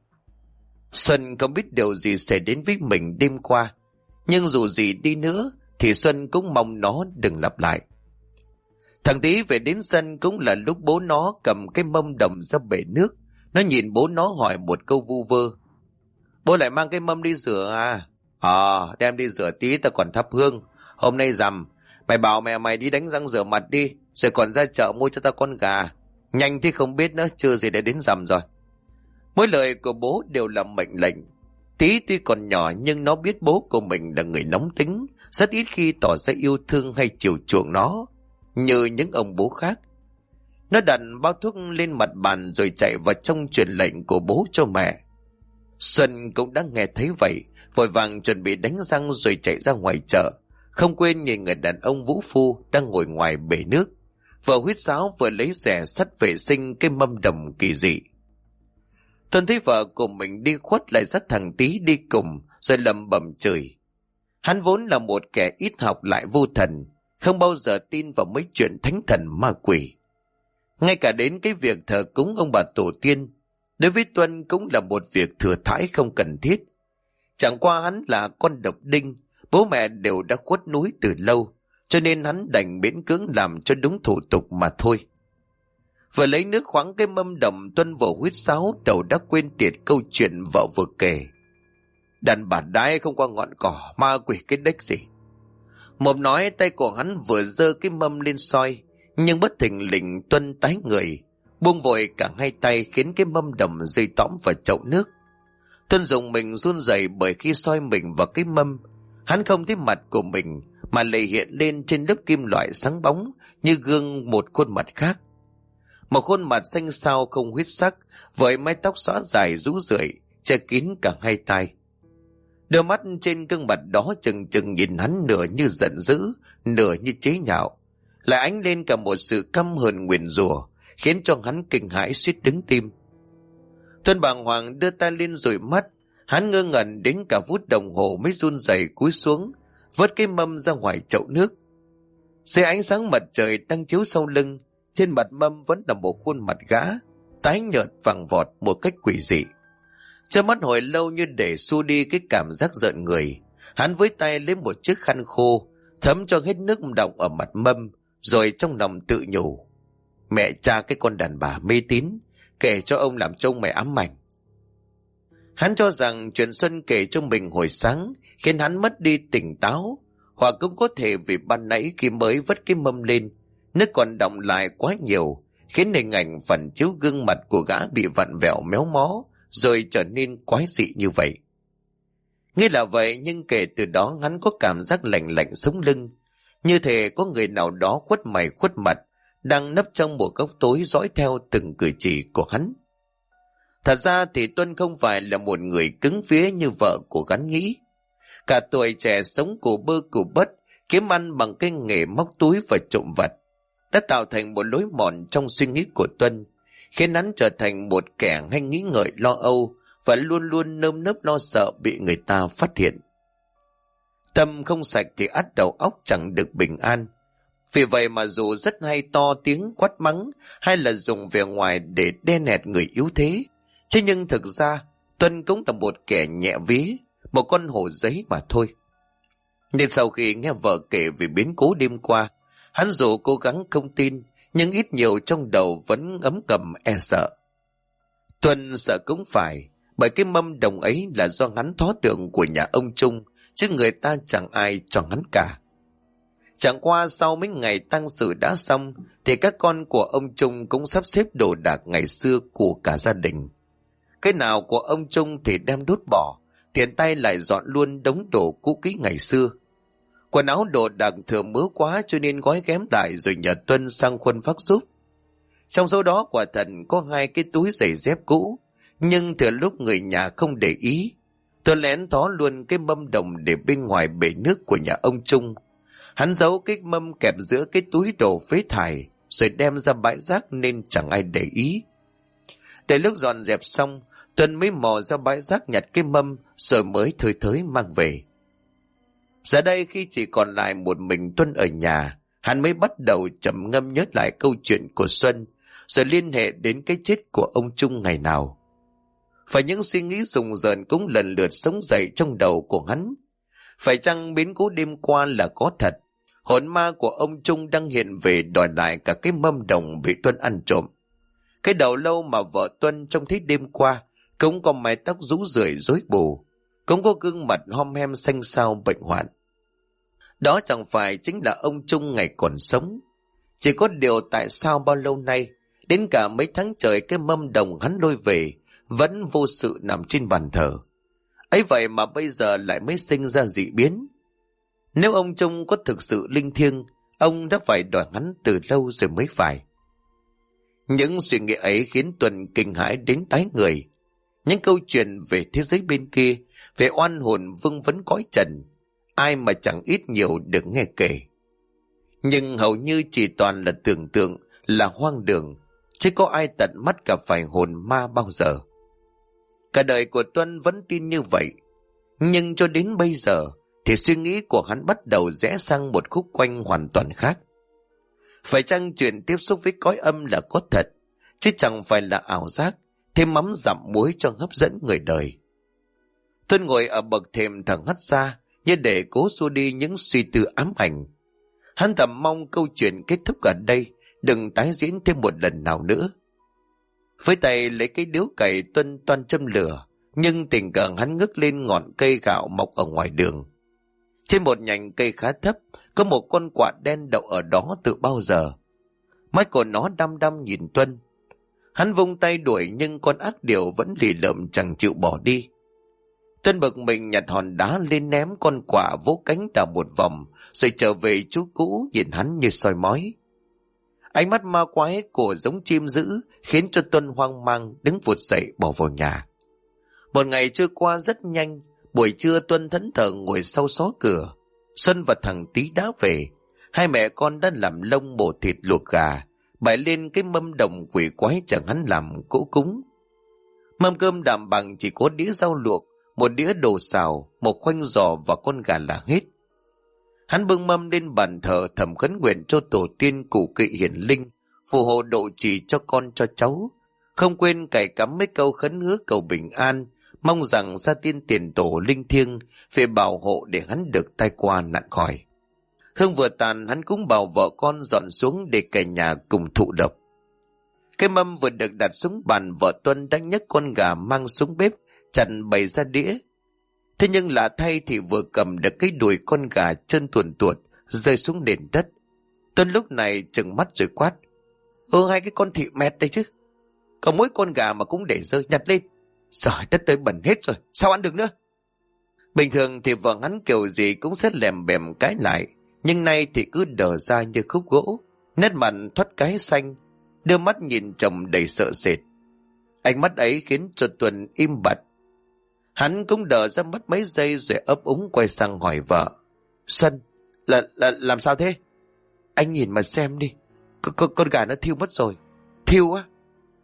Xuân không biết điều gì xảy đến với mình đêm qua, nhưng dù gì đi nữa thì Xuân cũng mong nó đừng lặp lại. Thằng Tý về đến sân cũng là lúc bố nó cầm cái mâm đồng ra bể nước. Nó nhìn bố nó hỏi một câu vu vơ. Bố lại mang cái mâm đi rửa à? Đem đi rửa tí ta còn thắp hương. Hôm nay rằm, mày bảo mẹ mày đi đánh răng rửa mặt đi, rồi còn ra chợ mua cho ta con gà. Nhanh thì không biết nữa, chưa gì đã đến rằm rồi. Mỗi lời của bố đều là mệnh lệnh. Tí tuy còn nhỏ nhưng nó biết bố của mình là người nóng tính, rất ít khi tỏ ra yêu thương hay chiều chuộng nó như những ông bố khác. Nó đặt bao thuốc lên mặt bàn rồi chạy vào trong truyền lệnh của bố cho mẹ. Xuân cũng đã nghe thấy vậy, vội vàng chuẩn bị đánh răng rồi chạy ra ngoài chợ, không quên nhìn người đàn ông vũ phu đang ngồi ngoài bể nước, vừa huýt sáo vừa lấy rẻ sắt vệ sinh cái mâm đồng kỳ dị. Tuân thấy vợ của mình đi khuất lại dắt thằng Tý đi cùng, rồi lầm bầm chửi. Hắn vốn là một kẻ ít học lại vô thần, không bao giờ tin vào mấy chuyện thánh thần ma quỷ. Ngay cả đến cái việc thờ cúng ông bà tổ tiên, đối với Tuân cũng là một việc thừa thãi không cần thiết. Chẳng qua hắn là con độc đinh, bố mẹ đều đã khuất núi từ lâu, cho nên hắn đành miễn cưỡng làm cho đúng thủ tục mà thôi. Vừa lấy nước khoáng cái mâm đồng, Tuân vừa huýt sáo, đầu đã quên tiệt câu chuyện vợ vừa kể. Đàn bà đái không qua ngọn cỏ, ma quỷ cái đếch gì. Mồm nói, tay của hắn vừa giơ cái mâm lên soi, nhưng bất thình lình Tuân tái người, buông vội cả hai tay khiến cái mâm đồng rơi tõm vào chậu nước. Tuân dùng mình run rẩy bởi khi soi mình vào cái mâm, hắn không thấy mặt của mình mà lại hiện lên trên lớp kim loại sáng bóng như gương một khuôn mặt khác. Một khuôn mặt xanh xao không huyết sắc, với mái tóc xõa dài rũ rượi che kín cả hai tai. Đôi mắt trên gương mặt đó chừng chừng nhìn hắn, nửa như giận dữ, nửa như chế nhạo, lại ánh lên cả một sự căm hờn nguyền rủa, khiến cho hắn kinh hãi suýt đứng tim. Tuân bàng hoàng đưa tay lên dụi mắt, hắn ngơ ngẩn đến cả phút đồng hồ mới run rẩy cúi xuống, vớt cái mâm ra ngoài chậu nước. Dưới ánh sáng mặt trời đang chiếu sau lưng, trên mặt mâm vẫn là một khuôn mặt gã, tái nhợt vàng vọt một cách quỷ dị. Chớp mắt hồi lâu như để xua đi cái cảm giác rợn người, hắn với tay lấy một chiếc khăn khô, thấm cho hết nước đọng ở mặt mâm, rồi trong lòng tự nhủ. Mẹ cha cái con đàn bà mê tín, kể cho ông làm trông mày ám ảnh. Hắn cho rằng chuyện Xuân kể cho mình hồi sáng khiến hắn mất đi tỉnh táo, hoặc cũng có thể vì ban nãy khi mới vất cái mâm lên, nước còn đọng lại quá nhiều, khiến hình ảnh phản chiếu gương mặt của gã bị vặn vẹo méo mó, rồi trở nên quái dị như vậy. Nghe là vậy, nhưng kể từ đó hắn có cảm giác lạnh lạnh sống lưng, như thể có người nào đó khuất mày khuất mặt, đang nấp trong một góc tối dõi theo từng cử chỉ của hắn. Thật ra thì Tuân không phải là một người cứng vía như vợ của hắn nghĩ. Cả tuổi trẻ sống củ bơ củ bất, kiếm ăn bằng cái nghề móc túi và trộm vặt, đã tạo thành một lối mòn trong suy nghĩ của Tuân, khiến hắn trở thành một kẻ hay nghĩ ngợi lo âu và luôn luôn nơm nớp lo sợ bị người ta phát hiện. Tâm không sạch thì ắt đầu óc chẳng được bình an. Vì vậy mà dù rất hay to tiếng quát mắng hay là dùng vẻ ngoài để đe nẹt người yếu thế, thế nhưng thực ra Tuân cũng là một kẻ nhẹ vía, một con hổ giấy mà thôi. Nên sau khi nghe vợ kể về biến cố đêm qua, hắn dù cố gắng không tin, nhưng ít nhiều trong đầu vẫn ấm cầm e sợ. Tuân sợ cũng phải, bởi cái mâm đồng ấy là do hắn thó tượng của nhà ông Trung, chứ người ta chẳng ai cho hắn cả. Chẳng qua sau mấy ngày tang sự đã xong, thì các con của ông Trung cũng sắp xếp đồ đạc ngày xưa của cả gia đình. Cái nào của ông Trung thì đem đốt bỏ, tiện tay lại dọn luôn đống đồ cũ kỹ ngày xưa. Quần áo đồ đạc thừa mớ quá cho nên gói ghém lại rồi nhờ Tuân sang khuân vác giúp. Trong số đó quả thật có 2 cái túi giày dép cũ, nhưng thừa lúc người nhà không để ý, Tuân lén thó luôn cái mâm đồng để bên ngoài bể nước của nhà ông Trung. Hắn giấu cái mâm kẹp giữa cái túi đồ phế thải rồi đem ra bãi rác nên chẳng ai để ý. Để lúc dọn dẹp xong, Tuân mới mò ra bãi rác nhặt cái mâm rồi mới thơi thới mang về. Giờ đây khi chỉ còn lại một mình Tuân ở nhà, hắn mới bắt đầu trầm ngâm nhớ lại câu chuyện của Xuân, rồi liên hệ đến cái chết của ông Trung ngày nào. Và những suy nghĩ rùng rợn cũng lần lượt sống dậy trong đầu của hắn. Phải chăng biến cố đêm qua là có thật? Hồn ma của ông Trung đang hiện về đòi lại cả cái mâm đồng bị Tuân ăn trộm. Cái đầu lâu mà vợ Tuân trông thấy đêm qua cũng có mái tóc rũ rượi rối bù, cũng có gương mặt hom hem xanh xao bệnh hoạn. Đó chẳng phải chính là ông Trung ngày còn sống. Chỉ có điều tại sao bao lâu nay, đến cả mấy tháng trời cái mâm đồng hắn lôi về vẫn vô sự nằm trên bàn thờ. Ấy vậy mà bây giờ lại mới sinh ra dị biến. Nếu ông Trung có thực sự linh thiêng, ông đã phải đòi hắn từ lâu rồi mới phải. Những suy nghĩ ấy khiến Tuân kinh hãi đến tái người. Những câu chuyện về thế giới bên kia, về oan hồn vương vấn cõi trần, ai mà chẳng ít nhiều được nghe kể. Nhưng hầu như chỉ toàn là tưởng tượng, là hoang đường, chứ có ai tận mắt gặp phải hồn ma bao giờ. Cả đời của Tuân vẫn tin như vậy, nhưng cho đến bây giờ thì suy nghĩ của hắn bắt đầu rẽ sang một khúc quanh hoàn toàn khác. Phải chăng chuyện tiếp xúc với cõi âm là có thật, chứ chẳng phải là ảo giác, thêm mắm dặm muối cho hấp dẫn người đời. Tuân ngồi ở bậc thềm thở hắt ra, như để cố xua đi những suy tư ám ảnh. Hắn thầm mong câu chuyện kết thúc ở đây, đừng tái diễn thêm một lần nào nữa. Với tay lấy cái điếu cày, Tuân toan châm lửa, nhưng tình cờ hắn ngước lên ngọn cây gạo mọc ở ngoài đường. Trên một nhành cây khá thấp, có một con quạ đen đậu ở đó từ bao giờ. Mắt của nó đăm đăm nhìn Tuân. Hắn vung tay đuổi nhưng con ác điểu vẫn lì lợm chẳng chịu bỏ đi. Tuân bực mình nhặt hòn đá lên ném con quạ, vỗ cánh đảo một vòng rồi trở về chỗ cũ, nhìn hắn như soi mói. Ánh mắt ma quái của giống chim dữ khiến cho Tuân hoang mang đứng vụt dậy bỏ vào nhà. Một ngày trôi qua rất nhanh. Buổi trưa Tuân thẫn thờ ngồi sau xó cửa. Xuân và thằng Tý đã về. Hai mẹ con đã làm lông bổ thịt luộc gà, bày lên cái mâm đồng quỷ quái chẳng hắn làm cỗ cúng. Mâm cơm đạm bằng chỉ có đĩa rau luộc, một đĩa đồ xào, một khoanh giò và con gà là hết. Hắn bưng mâm lên bàn thờ thầm khấn nguyện cho tổ tiên cụ kỵ hiển linh, phù hộ độ trì cho con cho cháu. Không quên cài cắm mấy câu khấn hứa cầu bình an, mong rằng gia tiên tiền tổ linh thiêng về bảo hộ để hắn được tai qua nạn khỏi. Hương vừa tàn, hắn cũng bảo vợ con dọn xuống để cả nhà cùng thụ độc. Cái mâm vừa được đặt xuống bàn, vợ Tuân đã nhấc con gà mang xuống bếp chặn bày ra đĩa. Thế nhưng lạ thay thì vừa cầm được cái đùi con gà chân tuồn tuột rơi xuống nền đất. Tuân lúc này trừng mắt rồi quát: hai cái con thị mẹt đây chứ, còn mỗi con gà mà cũng để rơi, nhặt lên. Trời đất ơi, bẩn hết rồi, sao ăn được nữa? Bình thường thì vợ hắn kiểu gì cũng sẽ lèm bèm cái lại, nhưng nay thì cứ đờ ra như khúc gỗ, nét mặt thoát cái xanh, đưa mắt nhìn chồng đầy sợ sệt. Ánh mắt ấy khiến cho Tuân im bặt. Hắn cũng đờ ra mất mấy giây rồi ấp úng quay sang hỏi vợ: Xuân, là làm sao thế? Anh nhìn mà xem đi, con gà nó thiêu mất rồi. Thiêu á?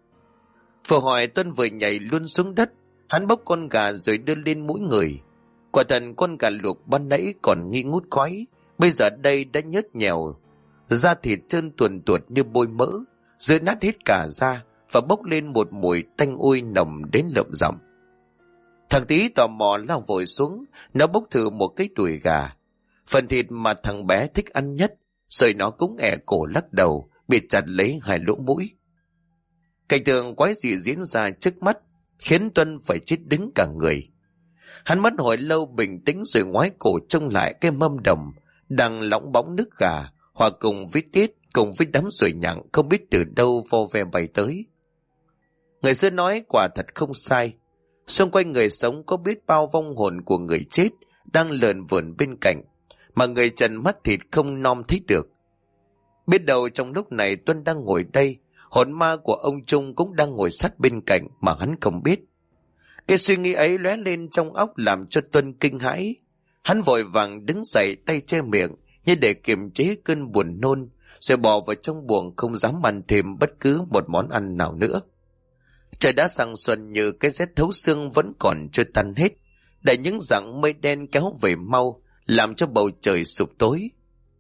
Vừa hỏi Tuân vừa nhảy luôn xuống đất. Hắn bốc con gà rồi đưa lên mũi người. Quả thật con gà luộc ban nãy còn nghi ngút khói, bây giờ đây đã nhớt nhèo, da thịt trơn tuồn tuột như bôi mỡ, dưới nát hết cả da và bốc lên một mùi tanh ôi nồng đến lợm giọng. Thằng Tý tò mò lao vội xuống, nó bốc thử một cái đùi gà, phần thịt mà thằng bé thích ăn nhất, rồi nó cũng ẻ cổ lắc đầu, bịt chặt lấy hai lỗ mũi. Cảnh tượng quái dị diễn ra trước mắt khiến Tuân phải chết đứng cả người. Hắn mất hồi lâu bình tĩnh rồi ngoái cổ trông lại cái mâm đồng đang lỏng bóng nước gà, hòa cùng với tiết, cùng với đám ruồi nhặng không biết từ đâu vo ve bay tới. Người xưa nói quả thật không sai, xung quanh người sống có biết bao vong hồn của người chết đang lờn vờn bên cạnh, mà người trần mắt thịt không nom thấy được. Biết đâu trong lúc này Tuân đang ngồi đây, hồn ma của ông Trung cũng đang ngồi sát bên cạnh mà hắn không biết. Cái suy nghĩ ấy lóe lên trong óc làm cho Tuân kinh hãi. Hắn vội vàng đứng dậy, tay che miệng như để kiềm chế cơn buồn nôn, rồi bỏ vào trong buồng không dám ăn thêm bất cứ một món ăn nào nữa. Trời đã sang xuân như cái rét thấu xương vẫn còn chưa tan hết, để những dặng mây đen kéo về mau, làm cho bầu trời sụp tối.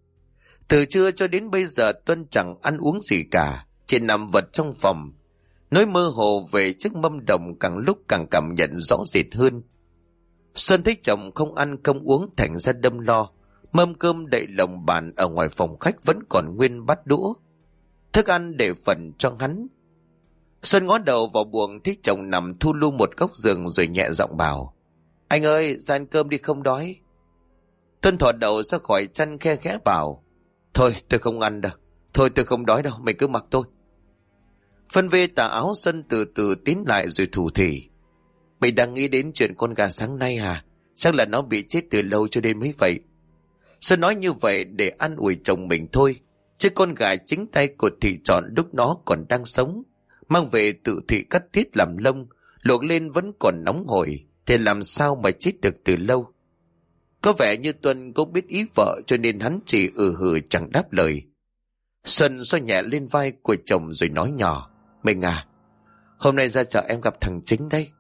Từ trưa cho đến bây giờ Tuân chẳng ăn uống gì cả, chỉ nằm vật trong phòng. Nỗi mơ hồ về chiếc mâm đồng càng lúc càng cảm nhận rõ rệt hơn. Xuân thấy chồng không ăn không uống thành ra đâm lo. Mâm cơm đậy lồng bàn ở ngoài phòng khách vẫn còn nguyên bát đũa, thức ăn để phần cho hắn. Xuân ngó đầu vào buồng thấy chồng nằm thu lu một góc giường rồi nhẹ giọng bảo: Anh ơi, ra ăn cơm đi, không đói. Tuân thò đầu ra khỏi chăn khe khẽ bảo: Thôi tôi không ăn đâu, thôi tôi không đói đâu, mày cứ mặc tôi. Phân vê tà áo Xuân từ từ tiến lại rồi thủ thỉ: Mày đang nghĩ đến chuyện con gà sáng nay à? Chắc là nó bị chết từ lâu cho nên mới vậy. Xuân nói như vậy để an ủi chồng mình thôi, chứ con gà chính tay của thị chọn lúc nó còn đang sống, mang về tự thị cắt tiết làm lông, luộc lên vẫn còn nóng hổi, thì làm sao mà chết được từ lâu. Có vẻ như Tuân cũng biết ý vợ cho nên hắn chỉ hừ chẳng đáp lời. Xuân xoa nhẹ lên vai của chồng rồi nói nhỏ: Mình à, hôm nay ra chợ em gặp thằng Chính đây.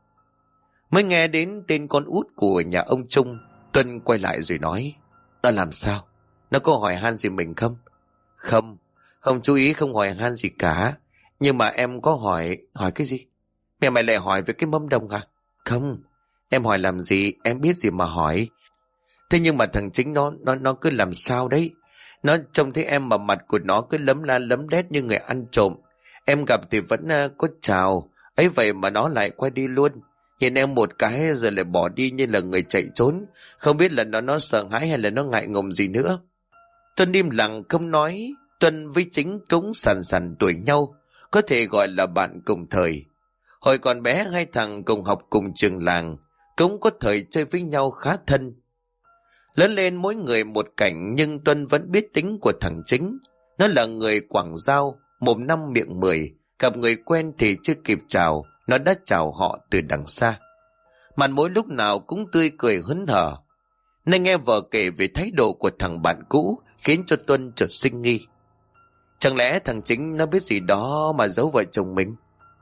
Mới nghe đến tên con út của nhà ông Trung, Tuân quay lại rồi nói: Nó làm sao? Nó có hỏi han gì mình không? Không chú ý, không hỏi han gì cả. Nhưng mà em có hỏi cái gì? Mày lại hỏi về cái mâm đồng à? Không, em hỏi làm gì, em biết gì mà hỏi. Thế nhưng mà thằng Chính nó cứ làm sao đấy. Nó trông thấy em mà mặt của nó cứ lấm la lấm đét như người ăn trộm. Em gặp thì vẫn có chào, ấy vậy mà nó lại quay đi luôn. Nhìn em một cái rồi lại bỏ đi như là người chạy trốn. Không biết là nó sợ hãi hay là nó ngại ngùng gì nữa. Tuân im lặng không nói. Tuân với Chính cũng sàn sàn tuổi nhau, có thể gọi là bạn cùng thời. Hồi còn bé hai thằng cùng học cùng trường làng, cũng có thời chơi với nhau khá thân. Lớn lên mỗi người một cảnh, nhưng Tuân vẫn biết tính của thằng Chính. Nó là người Quảng Giao, mồm năm miệng 10, gặp người quen thì chưa kịp chào, nó đã chào họ từ đằng xa. Mặt mỗi lúc nào cũng tươi cười hớn hở. Nên nghe vợ kể về thái độ của thằng bạn cũ khiến cho Tuân chợt sinh nghi. Chẳng lẽ thằng Chính nó biết gì đó mà giấu vợ chồng mình?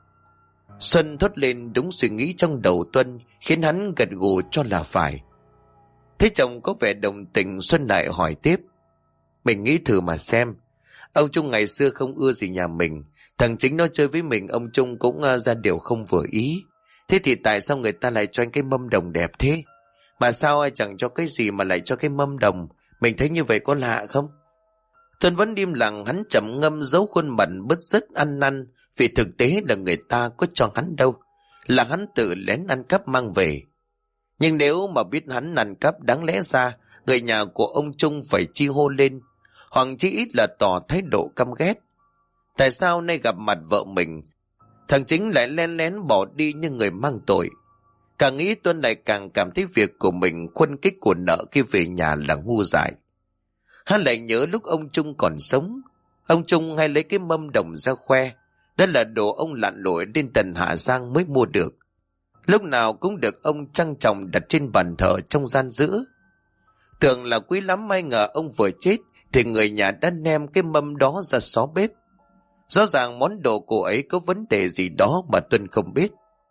Xuân thốt lên đúng suy nghĩ trong đầu Tuân, khiến hắn gật gù cho là phải. Thấy chồng có vẻ đồng tình, Xuân lại hỏi tiếp: Mình nghĩ thử mà xem. Ông Trung ngày xưa không ưa gì nhà mình, thằng Chính nó chơi với mình ông Trung cũng ra điều không vừa ý. Thế thì tại sao người ta lại cho anh cái mâm đồng đẹp thế? Mà sao ai chẳng cho cái gì mà lại cho cái mâm đồng? Mình thấy như vậy có lạ không? Tuân vẫn im lặng, hắn trầm ngâm giấu khuôn mặt bứt rứt ăn năn, vì thực tế là người ta có cho hắn đâu, là hắn tự lén ăn cắp mang về. Nhưng nếu mà biết hắn ăn cắp, đáng lẽ ra người nhà của ông Trung phải chi hô lên, hoặc chí ít là tỏ thái độ căm ghét. Tại sao nay gặp mặt vợ mình, thằng Chính lại len lén bỏ đi như người mang tội? Càng nghĩ Tuân lại càng cảm thấy việc của mình khuân kích của nợ khi về nhà là ngu dại. Hắn lại nhớ lúc ông Trung còn sống, ông Trung hay lấy cái mâm đồng ra khoe, đó là đồ ông lặn lội đến tận Hà Giang mới mua được. Lúc nào cũng được ông trang trọng đặt trên bàn thờ trong gian giữa. Tưởng là quý lắm, ai ngờ ông vừa chết thì người nhà đã ném cái mâm đó ra xó bếp. Rõ ràng món đồ cổ ấy có vấn đề gì đó mà Tuân không biết.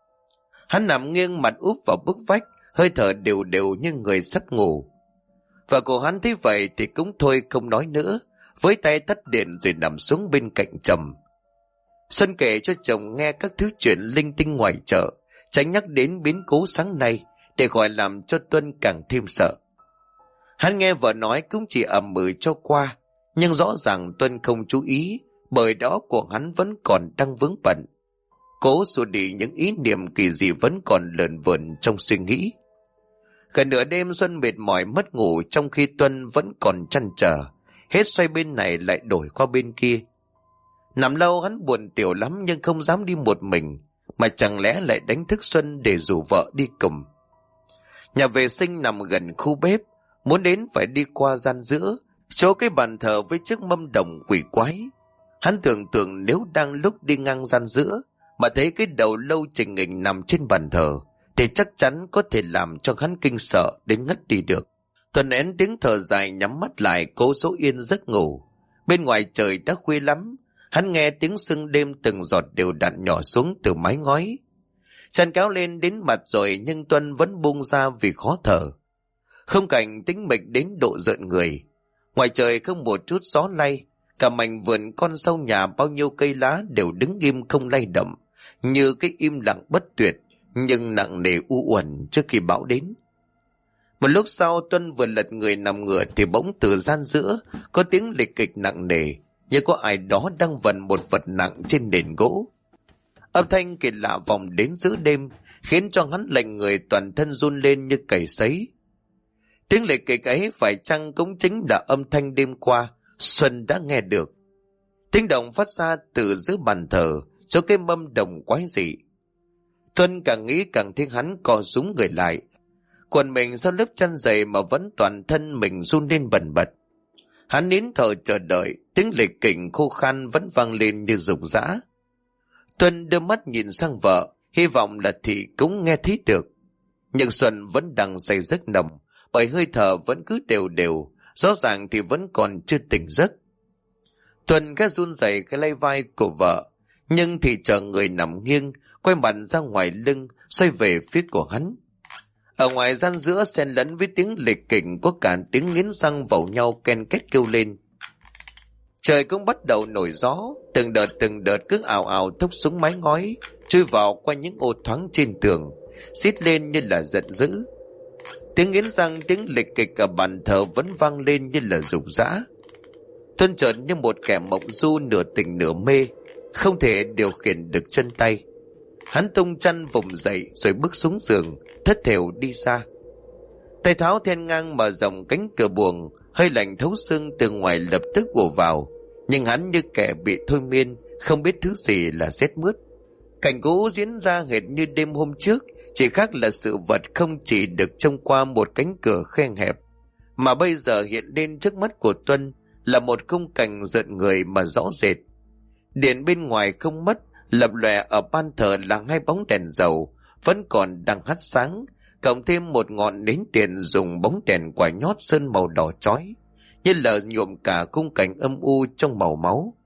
Hắn nằm nghiêng mặt úp vào bức vách, hơi thở đều đều như người sắp ngủ. Vợ của hắn thấy vậy thì cũng thôi không nói nữa, với tay tắt điện rồi nằm xuống bên cạnh trầm. Xuân kể cho chồng nghe các thứ chuyện linh tinh ngoài chợ, tránh nhắc đến biến cố sáng nay, để khỏi làm cho Tuân càng thêm sợ. Hắn nghe vợ nói cũng chỉ ậm ừ cho qua, nhưng rõ ràng Tuân không chú ý, bởi đó của hắn vẫn còn đang vướng bận. Cố xua đi những ý niệm kỳ dị vẫn còn lờn vờn trong suy nghĩ. Gần nửa đêm Xuân mệt mỏi mất ngủ, trong khi Tuân vẫn còn trăn trở, hết xoay bên này lại đổi qua bên kia. Nằm lâu hắn buồn tiểu lắm nhưng không dám đi một mình, mà chẳng lẽ lại đánh thức Xuân để rủ vợ đi cùng. Nhà vệ sinh nằm gần khu bếp, muốn đến phải đi qua gian giữa, chỗ cái bàn thờ với chiếc mâm đồng quỷ quái. Hắn tưởng tượng nếu đang lúc đi ngang gian giữa mà thấy cái đầu lâu trình hình nằm trên bàn thờ, thì chắc chắn có thể làm cho hắn kinh sợ đến ngất đi được. Tuần én tiếng thở dài, nhắm mắt lại cố số yên giấc ngủ. Bên ngoài trời đã khuya lắm, hắn nghe tiếng sương đêm từng giọt đều đặn nhỏ xuống từ mái ngói. Chăn kéo lên đến mặt rồi nhưng Tuân vẫn buông ra vì khó thở. Không cảnh tĩnh mịch đến độ rợn người. Ngoài trời không một chút gió lay, cả mảnh vườn con sau nhà bao nhiêu cây lá đều đứng im không lay động, như cái im lặng bất tuyệt nhưng nặng nề u uẩn trước khi bão đến. Một lúc sau Tuân vừa lật người nằm ngửa thì bỗng từ gian giữa có tiếng lịch kịch nặng nề, như có ai đó đang vần một vật nặng trên nền gỗ. Âm thanh kỳ lạ vọng đến giữa đêm, khiến cho hắn lạnh người toàn thân run lên như cầy sấy. Tiếng lịch kịch ấy phải chăng cũng chính là âm thanh đêm qua Xuân đã nghe được. Tiếng động phát ra từ giữa bàn thờ, chỗ cái mâm đồng quái dị. Tuân càng nghĩ càng thấy hắn co rúm người lại, quần mình sau lớp chăn dày mà vẫn toàn thân mình run lên bần bật. Hắn nín thở chờ đợi, tiếng lịch kình khô khan vẫn vang lên như rục rã. Tuân đưa mắt nhìn sang vợ, hy vọng là Thị cũng nghe thấy được. Nhưng Xuân vẫn đang say giấc nồng, bởi hơi thở vẫn cứ đều đều, rõ ràng thì vẫn còn chưa tỉnh giấc. Tuân khẽ run rẩy cái lay vai của vợ, nhưng Thị chờ người nằm nghiêng, quay mặt ra ngoài lưng, xoay về phía của hắn. Ở ngoài gian giữa xen lẫn với tiếng lịch kình có cả tiếng nghiến răng vào nhau ken két kêu lên. Trời cũng bắt đầu nổi gió, từng đợt cứ ào ào thốc xuống mái ngói, chui vào qua những ô thoáng trên tường, xít lên như là giận dữ. Tiếng nghiến răng, tiếng lịch kịch ở bàn thờ vẫn vang lên như là rục rã. Tuân chợt như một kẻ mộng du nửa tỉnh nửa mê, không thể điều khiển được chân tay. Hắn tung chăn vùng dậy rồi bước xuống giường, thất thểu đi xa. Tay tháo then ngang mở rộng cánh cửa buồng, hơi lạnh thấu xương từ ngoài lập tức ùa vào, nhưng hắn như kẻ bị thôi miên, không biết thứ gì là rét mướt. Cảnh cũ diễn ra hệt như đêm hôm trước, chỉ khác là sự vật không chỉ được trông qua một cánh cửa khe hẹp, mà bây giờ hiện lên trước mắt của Tuân là một khung cảnh rợn người mà rõ rệt. Điện bên ngoài không mất, lập lòe ở ban thờ là hai bóng đèn dầu vẫn còn đang hắt sáng, cộng thêm một ngọn nến tiền dùng bóng đèn quả nhót sơn màu đỏ chói, như là nhuộm cả khung cảnh âm u trong màu máu.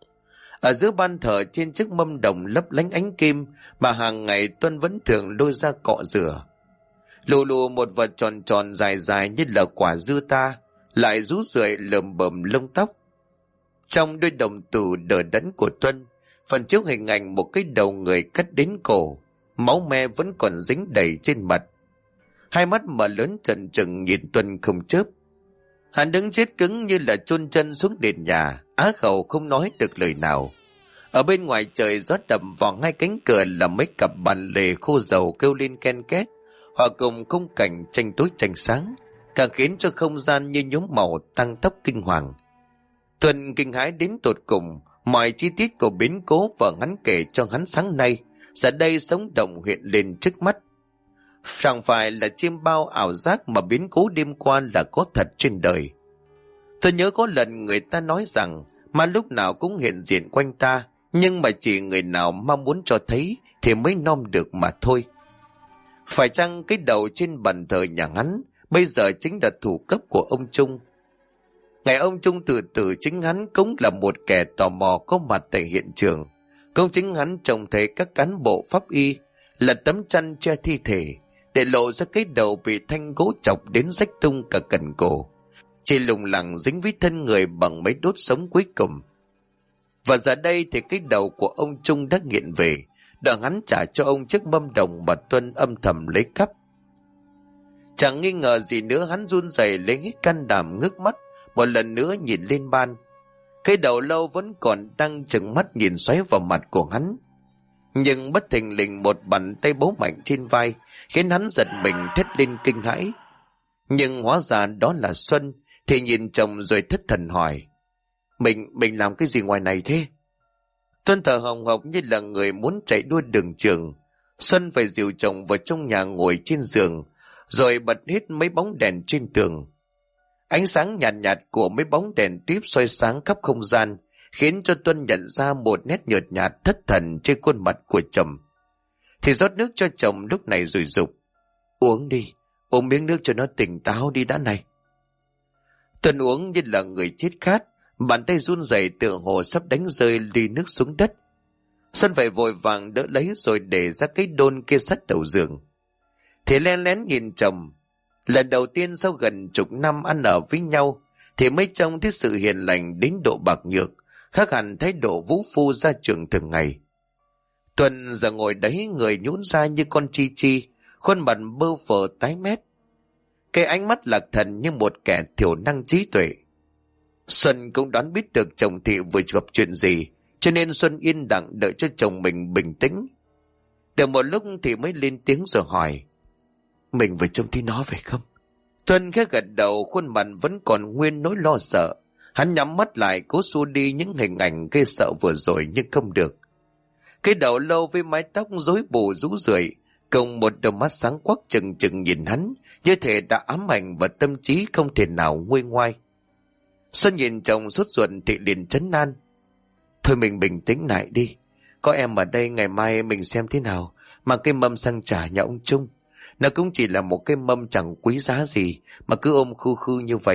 Ở giữa ban thờ trên chiếc mâm đồng lấp lánh ánh kim mà hàng ngày Tuân vẫn thường lôi ra cọ rửa. Lù lù một vật tròn tròn dài dài như là quả dưa ta, lại rú rượi lởm bởm lông tóc. Trong đôi đồng tử đờ đẫn của Tuân, phần chiếu hình ảnh một cái đầu người cắt đến cổ, máu me vẫn còn dính đầy trên mặt. Hai mắt mở lớn trần trừng nhìn Tuân không chớp. Hắn đứng chết cứng như là chôn chân xuống nền nhà, á khẩu không nói được lời nào. Ở bên ngoài trời gió đập vào ngay cánh cửa là mấy cặp bàn lề khô dầu kêu lên ken két, Hòa cùng khung cảnh tranh tối tranh sáng, càng khiến cho không gian như nhuốm màu tăng tốc kinh hoàng. Tuân kinh hãi đến tột cùng, mọi chi tiết của biến cố vợ hắn kể cho hắn sáng nay giờ đây sống động hiện lên trước mắt. Chẳng phải là chiêm bao ảo giác mà biến cố đêm qua là có thật trên đời. Tôi nhớ có lần người ta nói rằng ma lúc nào cũng hiện diện quanh ta, nhưng mà chỉ người nào mong muốn cho thấy thì mới nom được mà thôi. Phải chăng cái đầu trên bàn thờ nhà hắn bây giờ chính là thủ cấp của ông Trung? Ngày ông Trung tự tử, chính hắn cũng là một kẻ tò mò có mặt tại hiện trường. Cũng chính hắn trông thấy các cán bộ pháp y là tấm chăn che thi thể, để lộ ra cái đầu bị thanh gỗ chọc đến rách tung cả cần cổ, chỉ lủng lẳng dính với thân người bằng mấy đốt sống cuối cùng. Và giờ đây thì cái đầu của ông Trung đã nghiện về, đợi hắn trả cho ông chiếc mâm đồng mà Tuân âm thầm lấy cắp. Chẳng nghi ngờ gì nữa, hắn run rẩy lấy hết can đảm ngước mắt một lần nữa nhìn lên ban. Cái đầu lâu vẫn còn đang trừng mắt nhìn xoáy vào mặt của hắn. Nhưng bất thình lình một bàn tay bấu mạnh trên vai khiến hắn giật mình thét lên kinh hãi. Nhưng hóa ra đó là Xuân, thì nhìn chồng rồi thất thần hỏi: Mình làm cái gì ngoài này thế? Tuân thở hồng hộc như là người muốn chạy đua đường trường. Xuân phải dìu chồng vào trong nhà ngồi trên giường, rồi bật hết mấy bóng đèn trên tường. Ánh sáng nhạt nhạt của mấy bóng đèn típ soi sáng khắp không gian, khiến cho Tuân nhận ra một nét nhợt nhạt thất thần trên khuôn mặt của chồng. Thì rót nước cho chồng lúc này rồi dục: Uống đi, uống miếng nước cho nó tỉnh táo đi đã này. Tuân uống như là người chết khát, bàn tay run rẩy tựa hồ sắp đánh rơi ly nước xuống đất. Xuân phải vội vàng đỡ lấy rồi để ra cái đôn kia sát đầu giường. Thì len lén nhìn chồng. Lần đầu tiên sau gần chục năm ăn ở với nhau thì mới trông thấy sự hiền lành đến độ bạc nhược, khác hẳn thái độ vũ phu ra trường thường ngày. Tuân giờ ngồi đấy, người nhũn ra như con chi chi, khuôn mặt bơ phờ tái mét, cái ánh mắt lạc thần như một kẻ thiểu năng trí tuệ. Xuân cũng đoán biết được chồng Thị vừa gặp chuyện gì, cho nên Xuân yên lặng đợi cho chồng mình bình tĩnh. Được một lúc thì mới lên tiếng rồi hỏi: Mình vừa trông thấy nó phải không? Tuân khẽ gật đầu, khuôn mặt vẫn còn nguyên nỗi lo sợ. Hắn nhắm mắt lại cố xua đi những hình ảnh gây sợ vừa rồi nhưng không được. Cái đầu lâu với mái tóc rối bù rũ rượi, cùng một đôi mắt sáng quắc chừng chừng nhìn hắn, như thể đã ám ảnh và tâm trí không thể nào nguôi ngoai. Xuân nhìn chồng sốt ruột thì liền trấn an: Thôi mình bình tĩnh lại đi, có em ở đây ngày mai mình xem thế nào, mang cái mâm sang trả nhà ông Trung. Nó cũng chỉ là một cái mâm chẳng quý giá gì mà cứ ôm khu khư như vậy.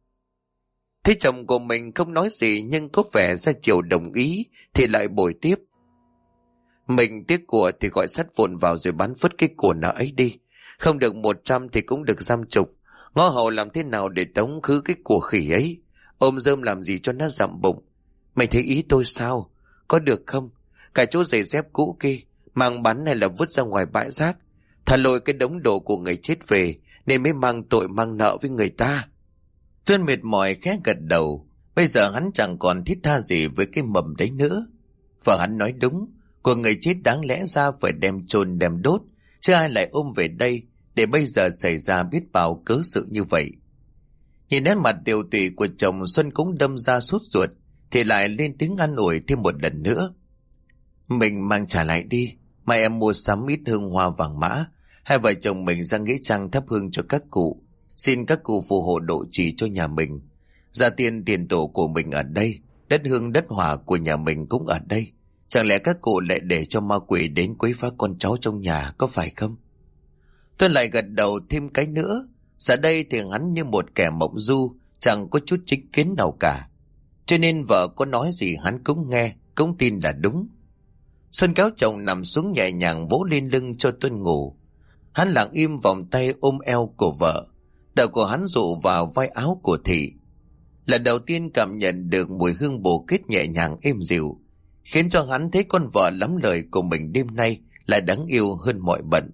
Thế chồng của mình không nói gì nhưng có vẻ ra chiều đồng ý thì lại bồi tiếp: Mình tiếc của thì gọi sắt vụn vào rồi bán phứt cái của nợ ấy đi. Không được 100 thì cũng được 50. Ngõ hầu làm thế nào để tống khứ cái của khỉ ấy? Ôm rơm làm gì cho nó dặm bụng? Mày thấy ý tôi sao? Có được không? Cả chỗ giày dép cũ kia mang bán hay là vứt ra ngoài bãi rác? Thà lôi cái đống đồ của người chết về nên mới mang tội mang nợ với người ta. Tuân mệt mỏi khẽ gật đầu. Bây giờ hắn chẳng còn thiết tha gì với cái mầm đấy nữa. Và hắn nói đúng, của người chết đáng lẽ ra phải đem chôn đem đốt, chứ ai lại ôm về đây để bây giờ xảy ra biết bao cớ sự như vậy. Nhìn nét mặt tiều tụy của chồng, Xuân cũng đâm ra sốt ruột, thì lại lên tiếng an ủi thêm một lần nữa: Mình mang trả lại đi, mai em mua sắm ít hương hoa vàng mã, hai vợ chồng mình ra nghĩa trang thắp hương cho các cụ, xin các cụ phù hộ độ trì cho nhà mình. Gia tiên tiền tổ của mình ở đây, đất hương đất hỏa của nhà mình cũng ở đây. Chẳng lẽ các cụ lại để cho ma quỷ đến quấy phá con cháu trong nhà, có phải không? Tôi lại gật đầu thêm cái nữa. Giờ đây thì hắn như một kẻ mộng du, chẳng có chút chính kiến nào cả. Cho nên vợ có nói gì hắn cũng nghe, cũng tin là đúng. Xuân kéo chồng nằm xuống nhẹ nhàng vỗ lên lưng cho Tuân ngủ. Hắn lặng im vòng tay ôm eo của vợ, đầu của hắn dụ vào vai áo của Thị. Lần đầu tiên cảm nhận được mùi hương bồ kết nhẹ nhàng êm dịu, khiến cho hắn thấy con vợ lắm lời của mình đêm nay lại đáng yêu hơn mọi bận.